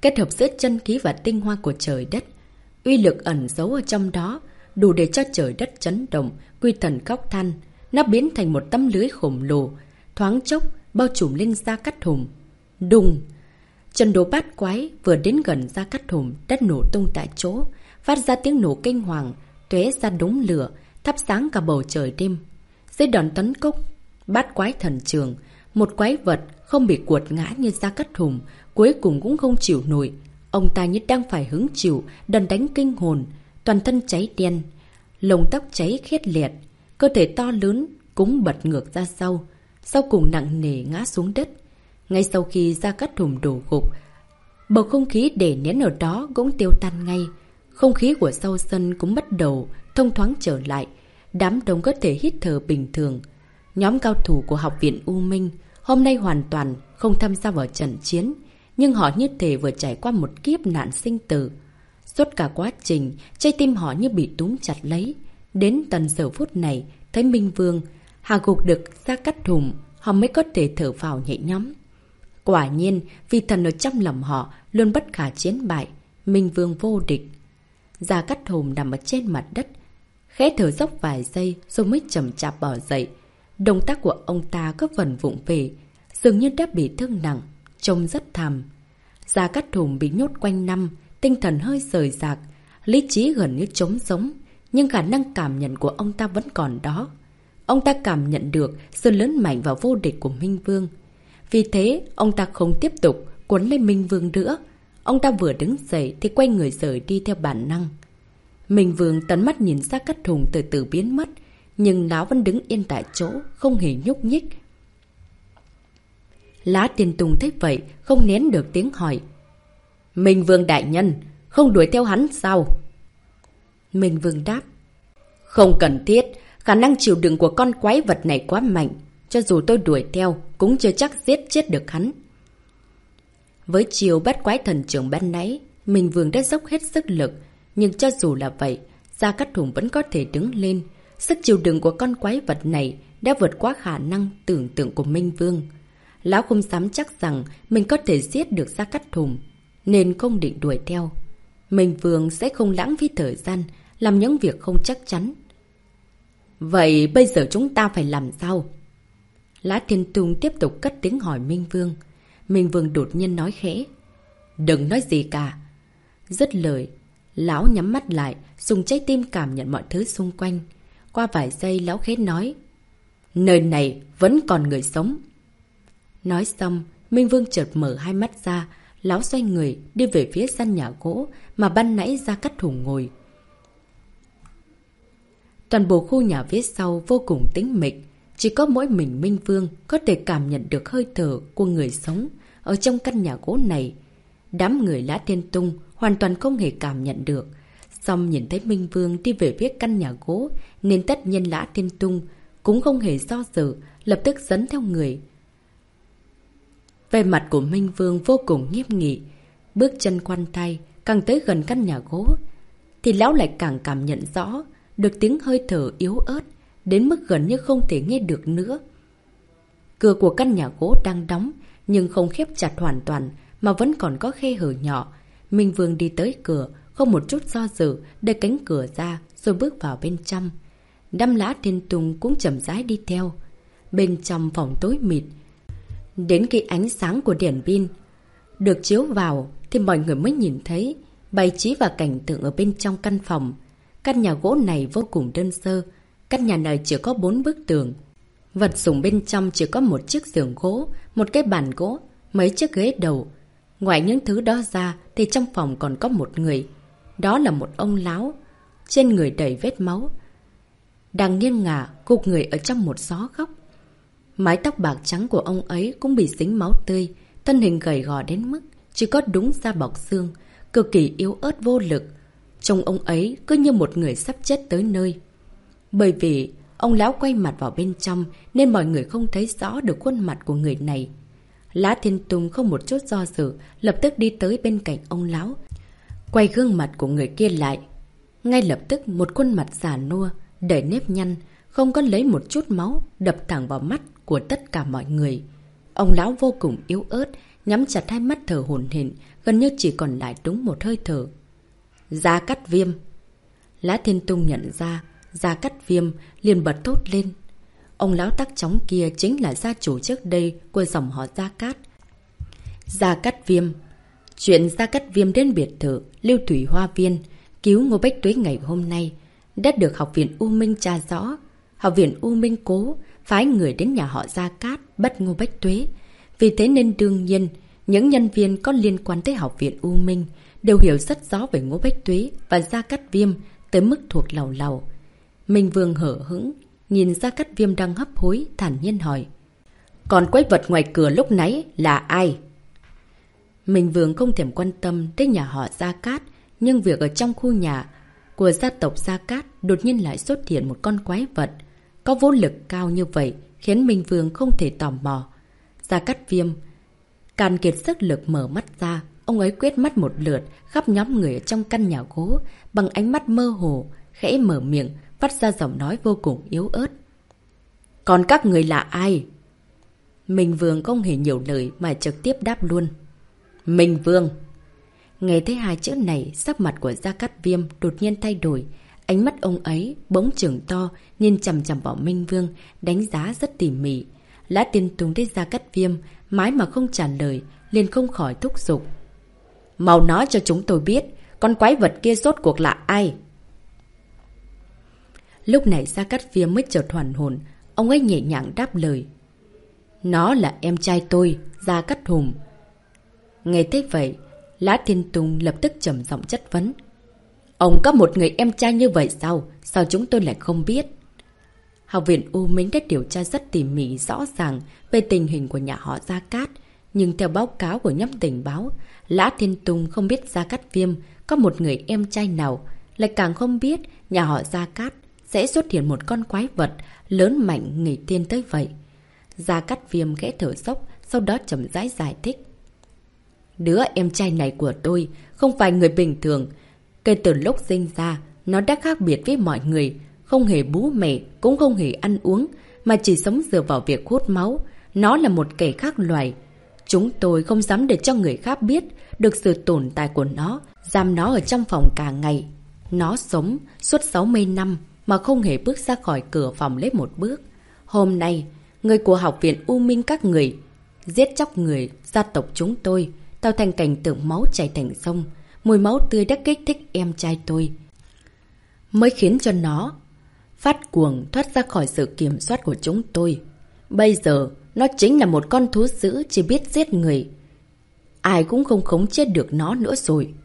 kết hợp giữa chân khí và tinh hoa của trời đất. Uy lực ẩn giấu ở trong đó, đủ để cho trời đất chấn động, quy thần khóc than. Nó biến thành một tấm lưới khổng lồ, thoáng chốc bao trùm lên Gia Cát Hùng. Đùng! Trận đồ bát quái vừa đến gần Gia Cát Hùng, đất nổ tung tại chỗ, phát ra tiếng nổ kinh hoàng, tóe ra đống lửa, thắp sáng cả bầu trời đêm. Dưới đòn tấn công bát quái thần trường, một quái vật không bị cuột ngã như Gia Cát Hùng, cuối cùng cũng không chịu nổi. Ông ta như đang phải hứng chịu đòn đánh kinh hồn, toàn thân cháy đen, lông tóc cháy khét liệt, cơ thể to lớn cũng bật ngược ra sau, sau cùng nặng nề ngã xuống đất. Ngay sau khi Gia Cát Hùng đổ gục, bầu không khí để nén ở đó cũng tiêu tan ngay. Không khí của sau sân cũng bắt đầu thông thoáng trở lại, đám đông có thể hít thở bình thường. Nhóm cao thủ của học viện U Minh hôm nay hoàn toàn không tham gia vào trận chiến, nhưng họ như thể vừa trải qua một kiếp nạn sinh tử. Suốt cả quá trình, trái tim họ như bị túm chặt lấy. Đến tận giờ phút này, thấy Minh Vương hạ gục được Gia Cát Hùng, họ mới có thể thở phào nhẹ nhõm. Quả nhiên, vì thần ở trong lòng họ luôn bất khả chiến bại, Minh Vương vô địch. Gia Cát Hùng nằm ở trên mặt đất, khẽ thở dốc vài giây rồi mới chậm chạp bò dậy. Động tác của ông ta có phần vụng về, dường như đã bị thương nặng, trông rất thảm. Gia Cát Hùng bị nhốt quanh năm, tinh thần hơi rời rạc, lý trí gần như trống sống, nhưng khả năng cảm nhận của ông ta vẫn còn đó. Ông ta cảm nhận được sự lớn mạnh và vô địch của Minh Vương. Vì thế, ông ta không tiếp tục cuốn lên Minh Vương nữa. Ông ta vừa đứng dậy thì quay người rời đi theo bản năng. Minh Vương tấn mắt nhìn Gia Cát Hùng từ từ biến mất, nhưng lão vẫn đứng yên tại chỗ, không hề nhúc nhích. Lã Tiên Tùng thấy vậy, không nén được tiếng hỏi. Minh Vương đại nhân, không đuổi theo hắn sao? Minh Vương đáp. Không cần thiết, khả năng chịu đựng của con quái vật này quá mạnh. Cho dù tôi đuổi theo, cũng chưa chắc giết chết được hắn. Với chiều bắt quái thần trưởng ban nãy, Minh Vương đã dốc hết sức lực. Nhưng cho dù là vậy, Gia Cát Hùng vẫn có thể đứng lên. Sức chịu đựng của con quái vật này đã vượt quá khả năng tưởng tượng của Minh Vương. Lão không dám chắc rằng mình có thể giết được Gia Cát Hùng, nên không định đuổi theo. Minh Vương sẽ không lãng phí thời gian làm những việc không chắc chắn. Vậy bây giờ chúng ta phải làm sao? Lã Thiên Tùng tiếp tục cất tiếng hỏi Minh Vương. Minh Vương đột nhiên nói khẽ. Đừng nói gì cả. Dứt lời, lão nhắm mắt lại, dùng trái tim cảm nhận mọi thứ xung quanh. Qua vài giây lão khẽ nói. Nơi này vẫn còn người sống. Nói xong, Minh Vương chợt mở hai mắt ra, lão xoay người đi về phía gian nhà gỗ mà ban nãy Gia Cát Hùng ngồi. Toàn bộ khu nhà phía sau vô cùng tĩnh mịch, chỉ có mỗi mình Minh Vương có thể cảm nhận được hơi thở của người sống ở trong căn nhà gỗ này. Đám người Lã Thiên Tung hoàn toàn không hề cảm nhận được. Xong nhìn thấy Minh Vương đi về phía căn nhà gỗ, nên tất nhiên Lã Thiên Tung cũng không hề do dự, lập tức dẫn theo người. Về mặt của Minh Vương vô cùng nghiêm nghị, bước chân khoan thai, càng tới gần căn nhà gỗ, thì lão lại càng cảm nhận rõ được tiếng hơi thở yếu ớt, đến mức gần như không thể nghe được nữa. Cửa của căn nhà gỗ đang đóng, nhưng không khép chặt hoàn toàn, mà vẫn còn có khe hở nhỏ. Minh Vương đi tới cửa, không một chút do dự, đẩy cánh cửa ra, rồi bước vào bên trong. Đám Lã Thiên Tùng cũng chậm rãi đi theo. Bên trong phòng tối mịt, đến khi ánh sáng của đèn pin được chiếu vào, thì mọi người mới nhìn thấy bày trí và cảnh tượng ở bên trong căn phòng. Căn nhà gỗ này vô cùng đơn sơ. Căn nhà này chỉ có bốn bức tường. Vật dụng bên trong chỉ có một chiếc giường gỗ, một cái bàn gỗ, mấy chiếc ghế đầu. Ngoài những thứ đó ra thì trong phòng còn có một người. Đó là một ông lão, trên người đầy vết máu, đang nghiêng ngả gục người ở trong một xó góc. Mái tóc bạc trắng của ông ấy cũng bị dính máu tươi, thân hình gầy gò đến mức chỉ có đúng da bọc xương, cực kỳ yếu ớt vô lực. Trông ông ấy cứ như một người sắp chết tới nơi. Bởi vì ông lão quay mặt vào bên trong nên mọi người không thấy rõ được khuôn mặt của người này. Lã Thiên Tùng không một chút do dự, lập tức đi tới bên cạnh ông lão, quay gương mặt của người kia lại. Ngay lập tức một khuôn mặt già nua, đầy nếp nhăn, không có lấy một chút máu, đập thẳng vào mắt của tất cả mọi người. Ông lão vô cùng yếu ớt, nhắm chặt hai mắt thở hổn hển, gần như chỉ còn lại đúng một hơi thở. Gia Cát Viêm. Lã Thiên Tùng nhận ra, Gia Cát Viêm liền bật thốt lên. Ông lão tắc chóng kia chính là gia chủ trước đây của dòng họ Gia Cát. Gia Cát Viêm. Chuyện Gia Cát Viêm đến biệt thự Lưu Thủy Hoa Viên cứu Ngô Bách Tuế ngày hôm nay đã được Học viện U Minh tra rõ. Học viện U Minh cố phái người đến nhà họ Gia Cát bắt Ngô Bách Tuế. Vì thế nên đương nhiên, những nhân viên có liên quan tới Học viện U Minh đều hiểu rất rõ về Ngô Bách Tuế và Gia Cát Viêm tới mức thuộc lầu lầu. Minh Vương hở hững, nhìn Gia Cát Viêm đang hấp hối, thản nhiên hỏi. Còn quái vật ngoài cửa lúc nãy là ai? Minh Vương không thèm quan tâm tới nhà họ Gia Cát, nhưng việc ở trong khu nhà của gia tộc Gia Cát đột nhiên lại xuất hiện một con quái vật. Có vô lực cao như vậy khiến Minh Vương không thể tò mò. Gia Cát Viêm càn kiệt sức lực mở mắt ra, ông ấy quét mắt một lượt khắp nhóm người ở trong căn nhà gỗ, bằng ánh mắt mơ hồ, khẽ mở miệng, phát ra giọng nói vô cùng yếu ớt. Còn các người là ai? Minh Vương không hề nhiều lời mà trực tiếp đáp luôn. Minh Vương. Nghe thấy hai chữ này, sắc mặt của Gia Cát Viêm đột nhiên thay đổi. Ánh mắt ông ấy bỗng trừng to, nhìn chằm chằm vào Minh Vương, đánh giá rất tỉ mỉ. Lã Tiên Tùng thấy Gia Cát Viêm mãi mà không trả lời, liền không khỏi thúc giục. Mau nói cho chúng tôi biết, con quái vật kia rốt cuộc là ai? Lúc này Gia Cát Viêm mới chợt hoàn hồn, ông ấy nhẹ nhàng đáp lời. Nó là em trai tôi, Gia Cát Hùng. Nghe thấy vậy, Lã Thiên Tùng lập tức trầm giọng chất vấn. Ông có một người em trai như vậy sao? Sao chúng tôi lại không biết? Học viện U Minh đã điều tra rất tỉ mỉ rõ ràng về tình hình của nhà họ Gia Cát. Nhưng theo báo cáo của nhóm tình báo, Lã Thiên Tùng không biết Gia Cát Viêm có một người em trai nào, lại càng không biết nhà họ Gia Cát sẽ xuất hiện một con quái vật lớn mạnh nghịch tiên tới vậy. Gia Cát Viêm khẽ thở dốc, sau đó chậm rãi giải thích. Đứa em trai này của tôi không phải người bình thường. Kể từ lúc sinh ra, nó đã khác biệt với mọi người, không hề bú mẹ, cũng không hề ăn uống, mà chỉ sống dựa vào việc hút máu. Nó là một kẻ khác loài. Chúng tôi không dám để cho người khác biết được sự tồn tại của nó, giam nó ở trong phòng cả ngày. Nó sống suốt sáu mươi năm mà không hề bước ra khỏi cửa phòng lấy một bước. Hôm nay, người của Học viện U Minh các người giết chóc người gia tộc chúng tôi, tạo thành cảnh tượng máu chảy thành sông. Mùi máu tươi đã kích thích em trai tôi, mới khiến cho nó phát cuồng thoát ra khỏi sự kiểm soát của chúng tôi. Bây giờ, nó chính là một con thú dữ chỉ biết giết người. Ai cũng không khống chế được nó nữa rồi.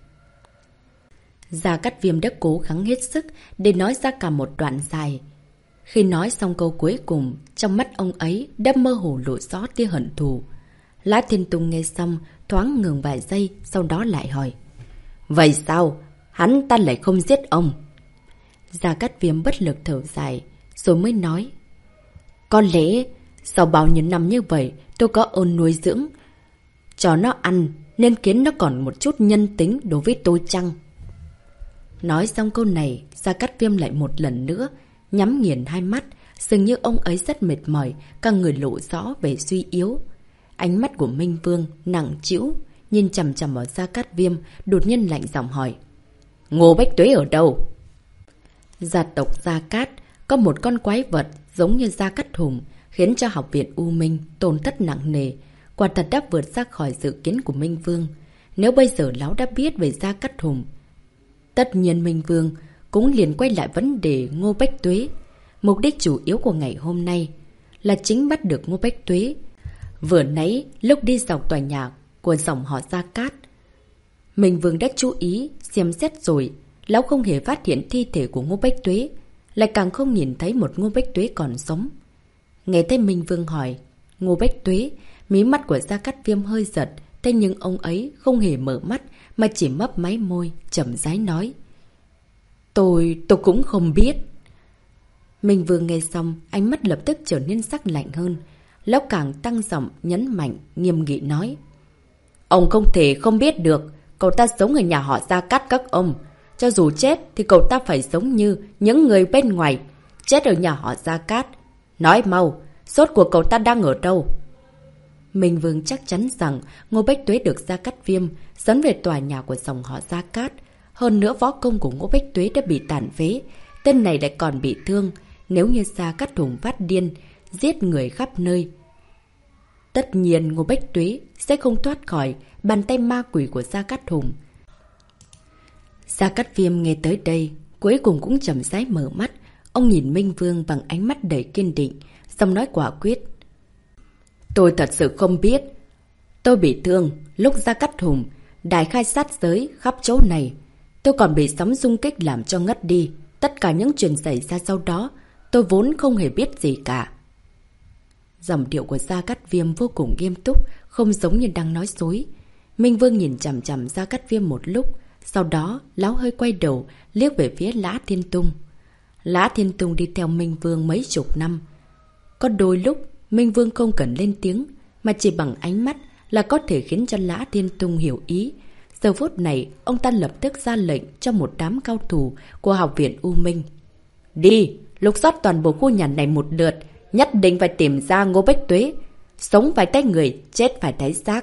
Gia Cát Viêm đã cố gắng hết sức để nói ra cả một đoạn dài. Khi nói xong câu cuối cùng, trong mắt ông ấy đã mơ hồ lộ rõ tia hận thù. Lã Thiên Tùng nghe xong, thoáng ngừng vài giây, sau đó lại hỏi. Vậy sao? Hắn ta lại không giết ông? Gia Cát Viêm bất lực thở dài, rồi mới nói. Có lẽ, sau bao nhiêu năm như vậy, tôi có ơn nuôi dưỡng cho nó ăn, nên khiến nó còn một chút nhân tính đối với tôi chăng? Nói xong câu này, Gia Cát Viêm lại một lần nữa nhắm nghiền hai mắt, dường như ông ấy rất mệt mỏi, cả người lộ rõ vẻ suy yếu. Ánh mắt của Minh Vương nặng trĩu, nhìn chằm chằm vào Gia Cát Viêm, đột nhiên lạnh giọng hỏi. Ngô Bách Tuế ở đâu? Gia tộc Gia Cát có một con quái vật giống như Gia Cát Hùng, khiến cho Học viện U Minh tổn thất nặng nề, quả thật đã vượt ra khỏi dự kiến của Minh Vương. Nếu bây giờ lão đã biết về Gia Cát Hùng, tất nhiên Minh Vương cũng liền quay lại vấn đề Ngô Bách Tuế. Mục đích chủ yếu của ngày hôm nay là chính bắt được Ngô Bách Tuế. Vừa nãy, lúc đi dọc tòa nhà của dòng họ Gia Cát, Minh Vương đã chú ý, xem xét rồi, lão không hề phát hiện thi thể của Ngô Bách Tuế, lại càng không nhìn thấy một Ngô Bách Tuế còn sống. Nghe thấy Minh Vương hỏi Ngô Bách Tuế, mí mắt của Gia Cát Viêm hơi giật, thế nhưng ông ấy không hề mở mắt mà chỉ mấp máy môi, chậm rãi nói. Tôi, tôi cũng không biết. Minh Vương nghe xong, ánh mắt lập tức trở nên sắc lạnh hơn. Lão càng tăng giọng nhấn mạnh, nghiêm nghị nói. Ông không thể không biết được, cậu ta sống ở nhà họ Gia Cát các ông. Cho dù chết thì cậu ta phải giống như những người bên ngoài, chết ở nhà họ Gia Cát. Nói mau, sốt của cậu ta đang ở đâu? Minh Vương chắc chắn rằng Ngô Bách Tuế được Gia Cát Viêm dẫn về tòa nhà của dòng họ Gia Cát. Hơn nữa võ công của Ngô Bách Tuế đã bị tàn phế, tên này lại còn bị thương. Nếu như Gia Cát Hùng phát điên, giết người khắp nơi, tất nhiên Ngô Bách Tuế sẽ không thoát khỏi bàn tay ma quỷ của Gia Cát Hùng. Gia Cát Viêm nghe tới đây, cuối cùng cũng chậm rãi mở mắt. Ông nhìn Minh Vương bằng ánh mắt đầy kiên định, xong nói quả quyết. Tôi thật sự không biết. Tôi bị thương lúc Gia Cát Hùng đại khai sát giới khắp chỗ này. Tôi còn bị sóng xung kích làm cho ngất đi. Tất cả những chuyện xảy ra sau đó, tôi vốn không hề biết gì cả. Giọng điệu của Gia Cát Viêm vô cùng nghiêm túc, không giống như đang nói dối. Minh Vương nhìn chằm chằm Gia Cát Viêm một lúc, sau đó lão hơi quay đầu, liếc về phía Lã Thiên Tung. Lã Thiên Tung đi theo Minh Vương mấy chục năm. Có đôi lúc, Minh Vương không cần lên tiếng, mà chỉ bằng ánh mắt là có thể khiến cho Lã Thiên Tung hiểu ý. Giờ phút này, ông ta lập tức ra lệnh cho một đám cao thủ của học viện U Minh. Đi, lục soát toàn bộ khu nhà này một lượt, nhất định phải tìm ra Ngô Bách Tuế. Sống phải thấy người, chết phải thấy xác.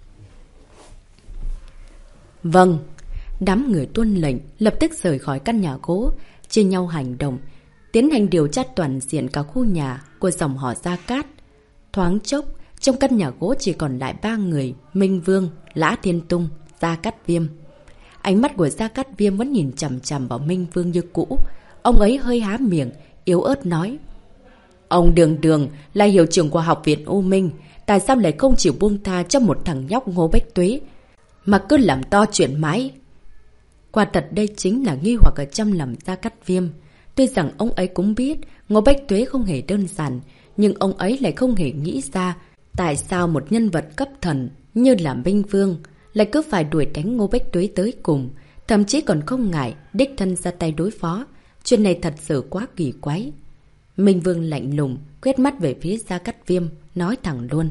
Vâng, đám người tuân lệnh lập tức rời khỏi căn nhà gỗ, chia nhau hành động, tiến hành điều tra toàn diện cả khu nhà của dòng họ Gia Cát. Thoáng chốc, trong căn nhà gỗ chỉ còn lại ba người: Minh Vương, Lã Thiên Tung, Gia Cát Viêm. Ánh mắt của Gia Cát Viêm vẫn nhìn chằm chằm vào Minh Vương như cũ. Ông ấy hơi há miệng, yếu ớt nói. Ông Đường Đường là hiệu trưởng của học viện U Minh, tại sao lại không chịu buông tha cho một thằng nhóc Ngô Bách Tuế, mà cứ làm to chuyện mãi? Quả thật đây chính là nghi hoặc ở trong lòng Gia Cát Viêm. Tuy rằng ông ấy cũng biết Ngô Bách Tuế không hề đơn giản, nhưng ông ấy lại không hề nghĩ ra tại sao một nhân vật cấp thần như là Minh Vương lại cứ phải đuổi đánh Ngô Bách Tuế tới cùng, thậm chí còn không ngại đích thân ra tay đối phó. Chuyện này thật sự quá kỳ quái. Minh Vương lạnh lùng quét mắt về phía Gia Cát Viêm, nói thẳng luôn.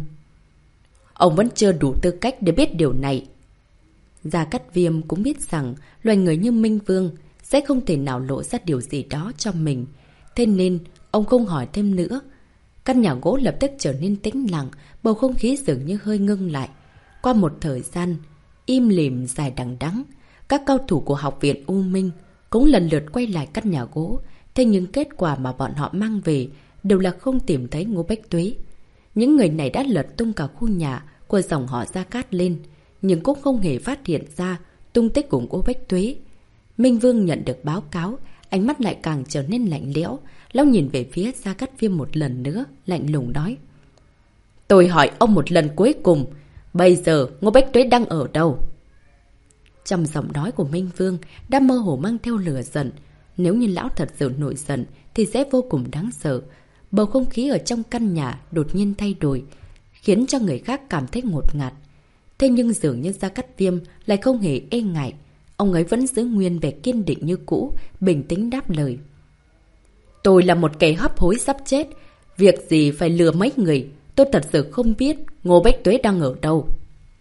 Ông vẫn chưa đủ tư cách để biết điều này. Gia Cát Viêm cũng biết rằng loài người như Minh Vương sẽ không thể nào lộ ra điều gì đó cho mình. Thế nên ông không hỏi thêm nữa. Căn nhà gỗ lập tức trở nên tĩnh lặng, bầu không khí dường như hơi ngưng lại. Qua một thời gian im lìm dài đằng đẵng, các cao thủ của học viện U Minh cũng lần lượt quay lại căn nhà gỗ. Thế nhưng kết quả mà bọn họ mang về đều là không tìm thấy Ngô Bách Tuế. Những người này đã lật tung cả khu nhà của dòng họ Gia Cát lên, nhưng cũng không hề phát hiện ra tung tích của Ngô Bách Tuế. Minh Vương nhận được báo cáo, ánh mắt lại càng trở nên lạnh lẽo. Lão nhìn về phía Gia Cát Viêm một lần nữa, lạnh lùng nói. Tôi hỏi ông một lần cuối cùng, bây giờ Ngô Bách Tuế đang ở đâu? Trong giọng nói của Minh Vương đã mơ hồ mang theo lửa giận. Nếu như lão thật sự nổi giận thì sẽ vô cùng đáng sợ. Bầu không khí ở trong căn nhà đột nhiên thay đổi, khiến cho người khác cảm thấy ngột ngạt. Thế nhưng dường như Gia Cát Viêm lại không hề e ngại. Ông ấy vẫn giữ nguyên vẻ kiên định như cũ, bình tĩnh đáp lời. Tôi là một kẻ hấp hối sắp chết. Việc gì phải lừa mấy người? Tôi thật sự không biết Ngô Bách Tuế đang ở đâu.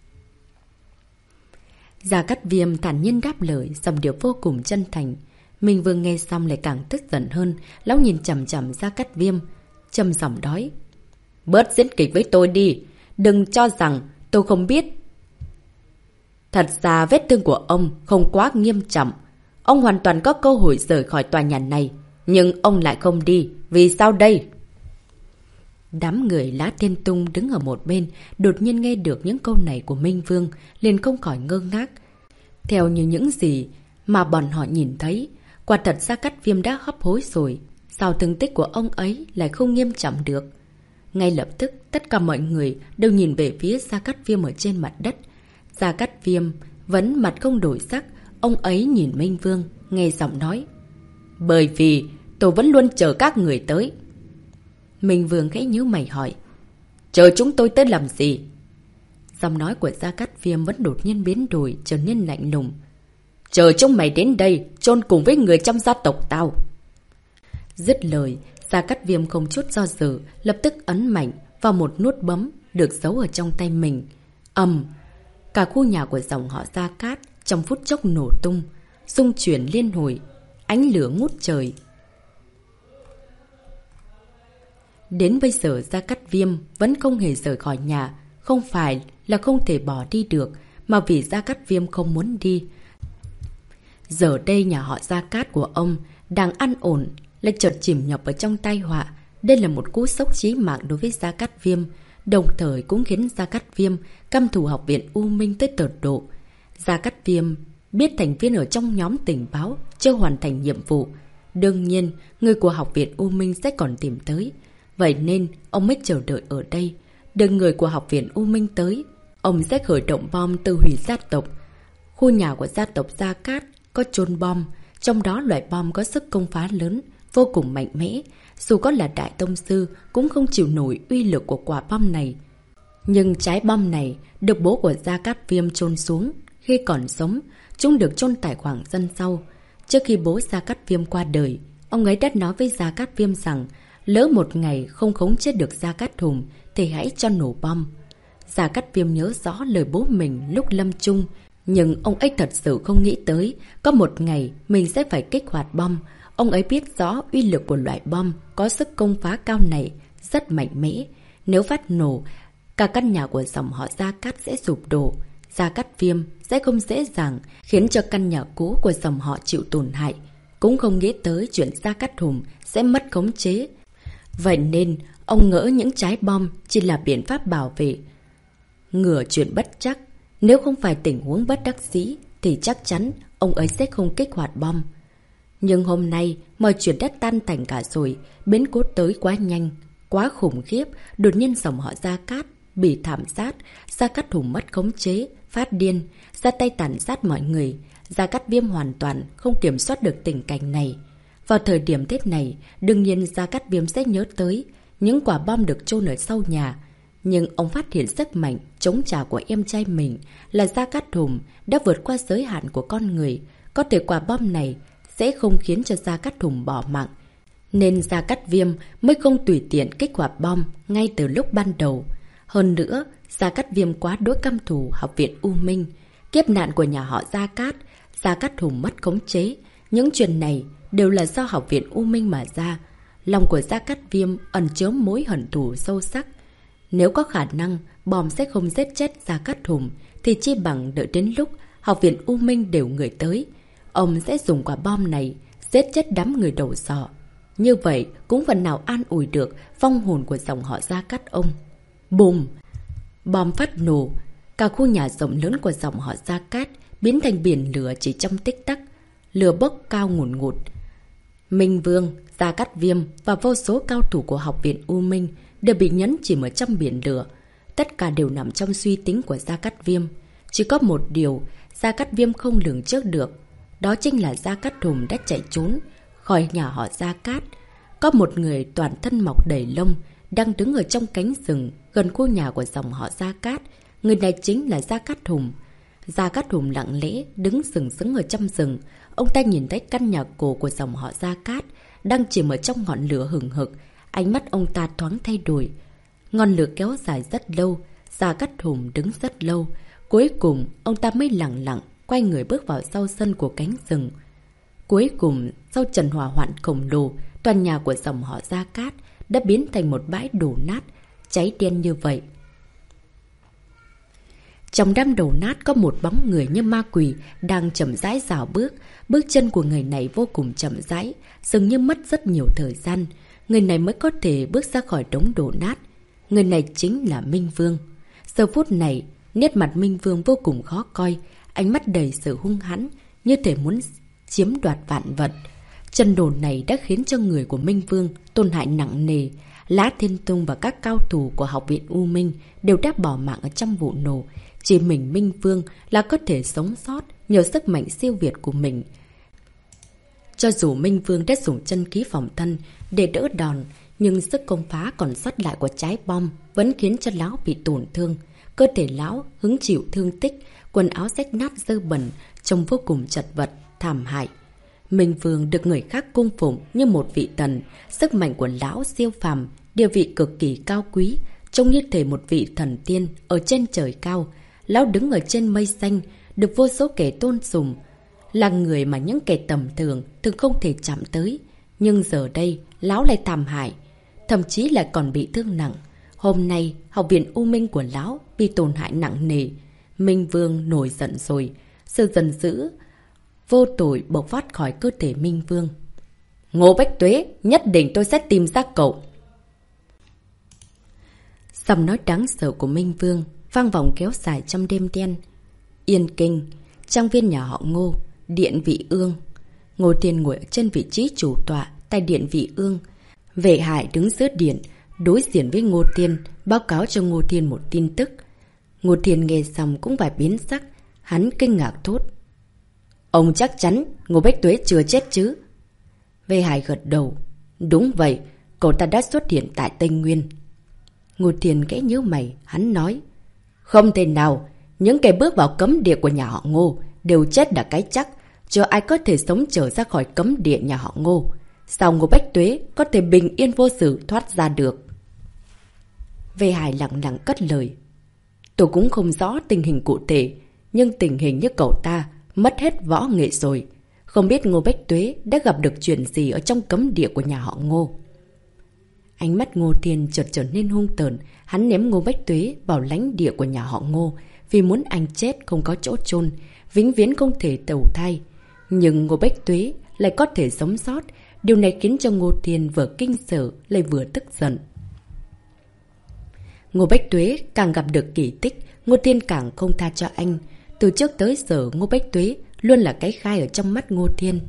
Gia Cát Viêm thản nhiên đáp lời, giọng điệu vô cùng chân thành. Minh Vương nghe xong lại càng tức giận hơn. Lão nhìn chằm chằm Gia Cát Viêm, trầm giọng nói. Bớt diễn kịch với tôi đi. Đừng cho rằng tôi không biết. Thật ra vết thương của ông không quá nghiêm trọng. Ông hoàn toàn có cơ hội rời khỏi tòa nhà này. Nhưng ông lại không đi. Vì sao đây? Đám người Lã Thiên Tung đứng ở một bên, đột nhiên nghe được những câu này của Minh Vương, liền không khỏi ngơ ngác. Theo như những gì mà bọn họ nhìn thấy, quả thật Gia Cát Viêm đã hấp hối rồi. Sao thương tích của ông ấy lại không nghiêm trọng được? Ngay lập tức, tất cả mọi người đều nhìn về phía Gia Cát Viêm ở trên mặt đất. Gia Cát Viêm vẫn mặt không đổi sắc, ông ấy nhìn Minh Vương, nghe giọng nói. Bởi vì tôi vẫn luôn chờ các người tới. Minh Vương khẽ nhíu mày hỏi. Chờ chúng tôi tới làm gì? Giọng nói của Gia Cát Viêm vẫn đột nhiên biến đổi, trở nên lạnh lùng. Chờ chúng mày đến đây, chôn cùng với người trong gia tộc tao. Dứt lời, Gia Cát Viêm không chút do dự, lập tức ấn mạnh vào một nút bấm được giấu ở trong tay mình. Ầm! Cả khu nhà của dòng họ Gia Cát trong phút chốc nổ tung, xung chuyển liên hồi, ánh lửa ngút trời. Đến bây giờ Gia Cát Viêm vẫn không hề rời khỏi nhà, không phải là không thể bỏ đi được, mà vì Gia Cát Viêm không muốn đi. Giờ đây nhà họ Gia Cát của ông đang an ổn, lại chợt chìm nhập ở trong tai họa. Đây là một cú sốc chí mạng đối với Gia Cát Viêm, đồng thời cũng khiến Gia Cát Viêm căm thù Học viện U Minh tới tột độ. Gia Cát Viêm biết thành viên ở trong nhóm tình báo chưa hoàn thành nhiệm vụ. Đương nhiên, người của Học viện U Minh sẽ còn tìm tới. Vậy nên, ông mới chờ đợi ở đây. Đợi người của Học viện U Minh tới, ông sẽ khởi động bom tiêu hủy gia tộc. Khu nhà của gia tộc Gia Cát có chôn bom, trong đó loại bom có sức công phá lớn, vô cùng mạnh mẽ. Dù có là đại tông sư cũng không chịu nổi uy lực của quả bom này. Nhưng trái bom này được bố của Gia Cát Viêm chôn xuống. Khi còn sống, chúng được chôn tại khoảng sân sau. Trước khi bố Gia Cát Viêm qua đời, ông ấy đã nói với Gia Cát Viêm rằng lỡ một ngày không khống chế được Gia Cát Hùng thì hãy cho nổ bom. Gia Cát Viêm nhớ rõ lời bố mình lúc lâm chung, nhưng ông ấy thật sự không nghĩ tới có một ngày mình sẽ phải kích hoạt bom. Ông ấy biết rõ uy lực của loại bom có sức công phá cao này rất mạnh mẽ. Nếu phát nổ, cả căn nhà của dòng họ Gia Cát sẽ sụp đổ. Gia Cát Viêm sẽ không dễ dàng khiến cho căn nhà cũ của dòng họ chịu tổn hại. Cũng không nghĩ tới chuyện Gia Cát Hùng sẽ mất khống chế. Vậy nên, ông ngỡ những trái bom chỉ là biện pháp bảo vệ. Ngừa chuyện bất chắc, nếu không phải tình huống bất đắc dĩ thì chắc chắn ông ấy sẽ không kích hoạt bom. Nhưng hôm nay, mọi chuyện đã tan tành cả rồi, biến cố tới quá nhanh, quá khủng khiếp, đột nhiên dòng họ Gia Cát bị thảm sát, Gia Cát Hùng mất khống chế, phát điên, ra tay tàn sát mọi người. Gia Cát Viêm hoàn toàn không kiểm soát được tình cảnh này. Vào thời điểm Tết này, đương nhiên Gia Cát Viêm sẽ nhớ tới những quả bom được chôn ở sau nhà. Nhưng ông phát hiện sức mạnh chống trả của em trai mình là Gia Cát Hùng đã vượt qua giới hạn của con người. Có thể quả bom này sẽ không khiến cho Gia Cát Hùng bỏ mạng. Nên Gia Cát Viêm mới không tùy tiện kích hoạt bom ngay từ lúc ban đầu. Hơn nữa, Gia Cát Viêm quá đối căm thù Học viện U Minh. Kiếp nạn của nhà họ Gia Cát, Gia Cát Hùng mất khống chế. Những chuyện này đều là do Học viện U Minh mà ra. Lòng của Gia Cát Viêm ẩn chứa mối hận thù sâu sắc. Nếu có khả năng bom sẽ không giết chết Gia Cát Hùng thì chi bằng đợi đến lúc Học viện U Minh đều người tới. Ông sẽ dùng quả bom này giết chết đám người đầu sọ. Như vậy cũng phần nào an ủi được vong hồn của dòng họ Gia Cát ông. Bùm! Bom phát nổ. Cả khu nhà rộng lớn của dòng họ Gia Cát biến thành biển lửa chỉ trong tích tắc. Lửa bốc cao ngùn ngụt. Minh Vương, Gia Cát Viêm và vô số cao thủ của Học viện U Minh đều bị nhấn chìm ở trong biển lửa. Tất cả đều nằm trong suy tính của Gia Cát Viêm. Chỉ có một điều Gia Cát Viêm không lường trước được. Đó chính là Gia Cát Hùng đã chạy trốn khỏi nhà họ Gia Cát. Có một người toàn thân mọc đầy lông đang đứng ở trong cánh rừng gần khu nhà của dòng họ Gia Cát. Người này chính là Gia Cát Hùng. Gia Cát Hùng lặng lẽ đứng sừng sững ở trong rừng. Ông ta nhìn thấy căn nhà cổ của dòng họ Gia Cát đang chìm ở trong ngọn lửa hừng hực. Ánh mắt ông ta thoáng thay đổi. Ngọn lửa kéo dài rất lâu. Gia Cát Hùng đứng rất lâu. Cuối cùng ông ta mới lặng lặng quay người bước vào sau sân của cánh rừng. Cuối cùng, sau trận hỏa hoạn khổng lồ, toàn nhà của dòng họ Gia Cát đã biến thành một bãi đổ nát, cháy đen như vậy. Trong đám đổ nát có một bóng người như ma quỷ đang chậm rãi dạo bước. Bước chân của người này vô cùng chậm rãi, dường như mất rất nhiều thời gian. Người này mới có thể bước ra khỏi đống đổ nát. Người này chính là Minh Vương. Giờ phút này, nét mặt Minh Vương vô cùng khó coi, ánh mắt đầy sự hung hãn, như thể muốn chiếm đoạt vạn vật. Trận đổ này đã khiến cho người của Minh Vương tổn hại nặng nề. Lã Thiên Tông và các cao thủ của Học viện U Minh đều đã bỏ mạng ở trong vụ nổ. Chỉ mình Minh Vương là có thể sống sót nhờ sức mạnh siêu việt của mình. Cho dù Minh Vương đã dùng chân khí phòng thân để đỡ đòn, nhưng sức công phá còn sót lại của trái bom vẫn khiến cho lão bị tổn thương. Cơ thể lão hứng chịu thương tích, quần áo rách nát dơ bẩn, trông vô cùng chật vật, thảm hại. Minh Vương được người khác cung phụng như một vị thần, sức mạnh của lão siêu phàm, địa vị cực kỳ cao quý, trông như thể một vị thần tiên ở trên trời cao. Lão đứng ở trên mây xanh, được vô số kẻ tôn sùng, là người mà những kẻ tầm thường thường không thể chạm tới. Nhưng giờ đây, lão lại thảm hại, thậm chí lại còn bị thương nặng. Hôm nay, học viện U Minh của lão bị tổn hại nặng nề. Minh Vương nổi giận rồi. Sự giận dữ, vô tội bộc phát khỏi cơ thể Minh Vương. Ngô Bách Tuế, nhất định tôi sẽ tìm ra cậu. Giọng nói đáng sợ của Minh Vương vang vọng kéo dài trong đêm đen. Yên Kinh, trang viên nhà họ Ngô, điện Vị Ương. Ngô Thiên ngồi ở trên vị trí chủ tọa tại điện Vị Ương. Vệ Hải đứng giữa điện, đối diện với Ngô Thiên, báo cáo cho Ngô Thiên một tin tức. Ngô Thiên nghe xong cũng phải biến sắc, hắn kinh ngạc thốt. Ông chắc chắn Ngô Bách Tuế chưa chết chứ? Vệ Hải gật đầu. Đúng vậy, cậu ta đã xuất hiện tại Tây Nguyên. Ngô Thiên kẽ nhíu mày, hắn nói. Không thể nào, những kẻ bước vào cấm địa của nhà họ Ngô đều chết đã cái chắc, chưa ai có thể sống trở ra khỏi cấm địa nhà họ Ngô. Sao Ngô Bách Tuế có thể bình yên vô sự thoát ra được? Vệ Hải lặng lặng cất lời. Tôi cũng không rõ tình hình cụ thể, nhưng tình hình như cậu ta mất hết võ nghệ rồi. Không biết Ngô Bách Tuế đã gặp được chuyện gì ở trong cấm địa của nhà họ Ngô. Ánh mắt Ngô Thiên chợt trở nên hung tợn, hắn ném Ngô Bách Tuế vào lãnh địa của nhà họ Ngô vì muốn anh chết không có chỗ chôn, vĩnh viễn không thể đầu thai. Nhưng Ngô Bách Tuế lại có thể sống sót, điều này khiến cho Ngô Thiên vừa kinh sợ lại vừa tức giận. Ngô Bách Tuế càng gặp được kỳ tích, Ngô Thiên càng không tha cho anh. Từ trước tới giờ Ngô Bách Tuế luôn là cái khai ở trong mắt Ngô Thiên.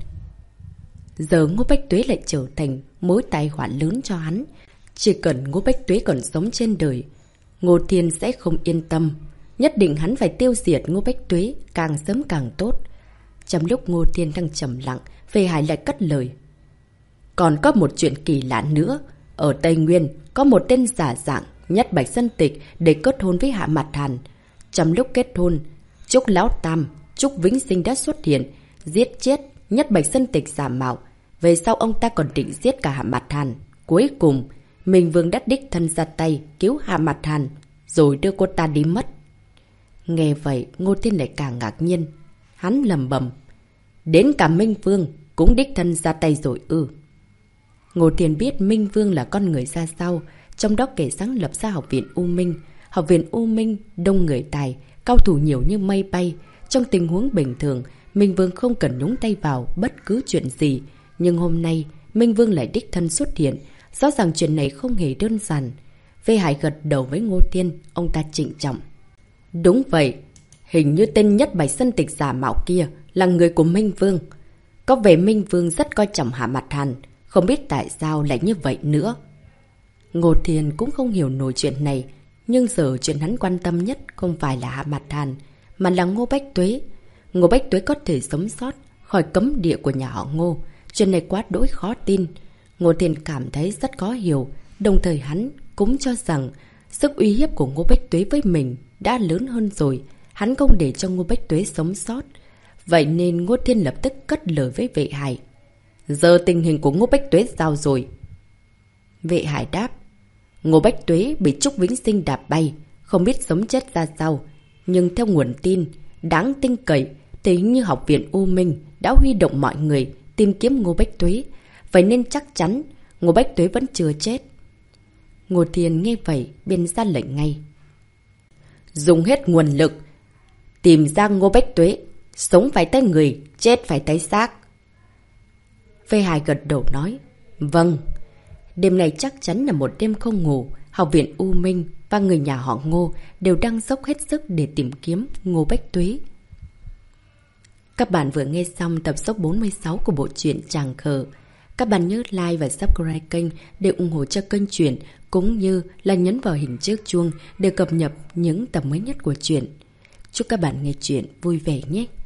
Giờ Ngô Bách Tuế lại trở thành mối tai họa lớn cho hắn. Chỉ cần Ngô Bách Tuế còn sống trên đời, Ngô Thiên sẽ không yên tâm. Nhất định hắn phải tiêu diệt Ngô Bách Tuế càng sớm càng tốt. Trong lúc Ngô Thiên đang trầm lặng, Vệ Hải lại cất lời. Còn có một chuyện kỳ lạ nữa. Ở Tây Nguyên có một tên giả dạng Nhất Bạch Sơn Tịch để kết hôn với Hạ Mạt Hàn. Trong lúc kết hôn, Trúc Lão Tam, Trúc Vĩnh Sinh đã xuất hiện, giết chết Nhất Bạch Sơn Tịch giả mạo. Về sau ông ta còn định giết cả Hạ Mạt Hàn. Cuối cùng, Minh Vương đã đích thân ra tay cứu Hạ Mạt Hàn, rồi đưa cô ta đi mất. Nghe vậy, Ngô Thiên lại càng ngạc nhiên. Hắn lầm bầm. Đến cả Minh Vương cũng đích thân ra tay rồi ư? Ngô Thiên biết Minh Vương là con người ra sao, trong đó kẻ sáng lập ra học viện U Minh. Học viện U Minh đông người tài, cao thủ nhiều như mây bay. Trong tình huống bình thường, Minh Vương không cần nhúng tay vào bất cứ chuyện gì. Nhưng hôm nay, Minh Vương lại đích thân xuất hiện. Rõ ràng chuyện này không hề đơn giản. Vệ Hải gật đầu với Ngô Thiên, ông ta trịnh trọng. Đúng vậy, hình như tên Nhất Bạch Sơn Tịch giả mạo kia là người của Minh Vương. Có vẻ Minh Vương rất coi trọng Hạ Mạt Hàn, không biết tại sao lại như vậy nữa. Ngô Thiên cũng không hiểu nổi chuyện này, nhưng giờ chuyện hắn quan tâm nhất không phải là Hạ Mạt Hàn, mà là Ngô Bách Tuế. Ngô Bách Tuế có thể sống sót khỏi cấm địa của nhà họ Ngô, chuyện này quá đỗi khó tin. Ngô Thiên cảm thấy rất khó hiểu, đồng thời hắn cũng cho rằng sức uy hiếp của Ngô Bách Tuế với mình đã lớn hơn rồi, hắn không để cho Ngô Bách Tuế sống sót. Vậy nên Ngô Thiên lập tức cất lời với Vệ Hải. Giờ tình hình của Ngô Bách Tuế sao rồi? Vệ Hải đáp. Ngô Bách Tuế bị Trúc Vĩnh Sinh đạp bay, không biết sống chết ra sao. Nhưng theo nguồn tin đáng tin cậy thì như học viện U Minh đã huy động mọi người tìm kiếm Ngô Bách Tuế. Vậy nên chắc chắn Ngô Bách Tuế vẫn chưa chết. Ngô Thiên nghe vậy便ra lệnh ngay. Dùng hết nguồn lực tìm ra Ngô Bách Tuế, sống phải tay người, chết phải tay xác. Vệ Hải gật đầu nói. Vâng. Đêm này chắc chắn là một đêm không ngủ. Học viện U Minh và người nhà họ Ngô đều đang dốc hết sức để tìm kiếm Ngô Bách Tuế. Các bạn vừa nghe xong tập số bốn mươi sáu của bộ truyện Tràng Khờ. Các bạn nhớ like và subscribe kênh để ủng hộ cho kênh truyện, cũng như là nhấn vào hình chiếc chuông để cập nhật những tập mới nhất của truyện. Chúc các bạn nghe truyện vui vẻ nhé!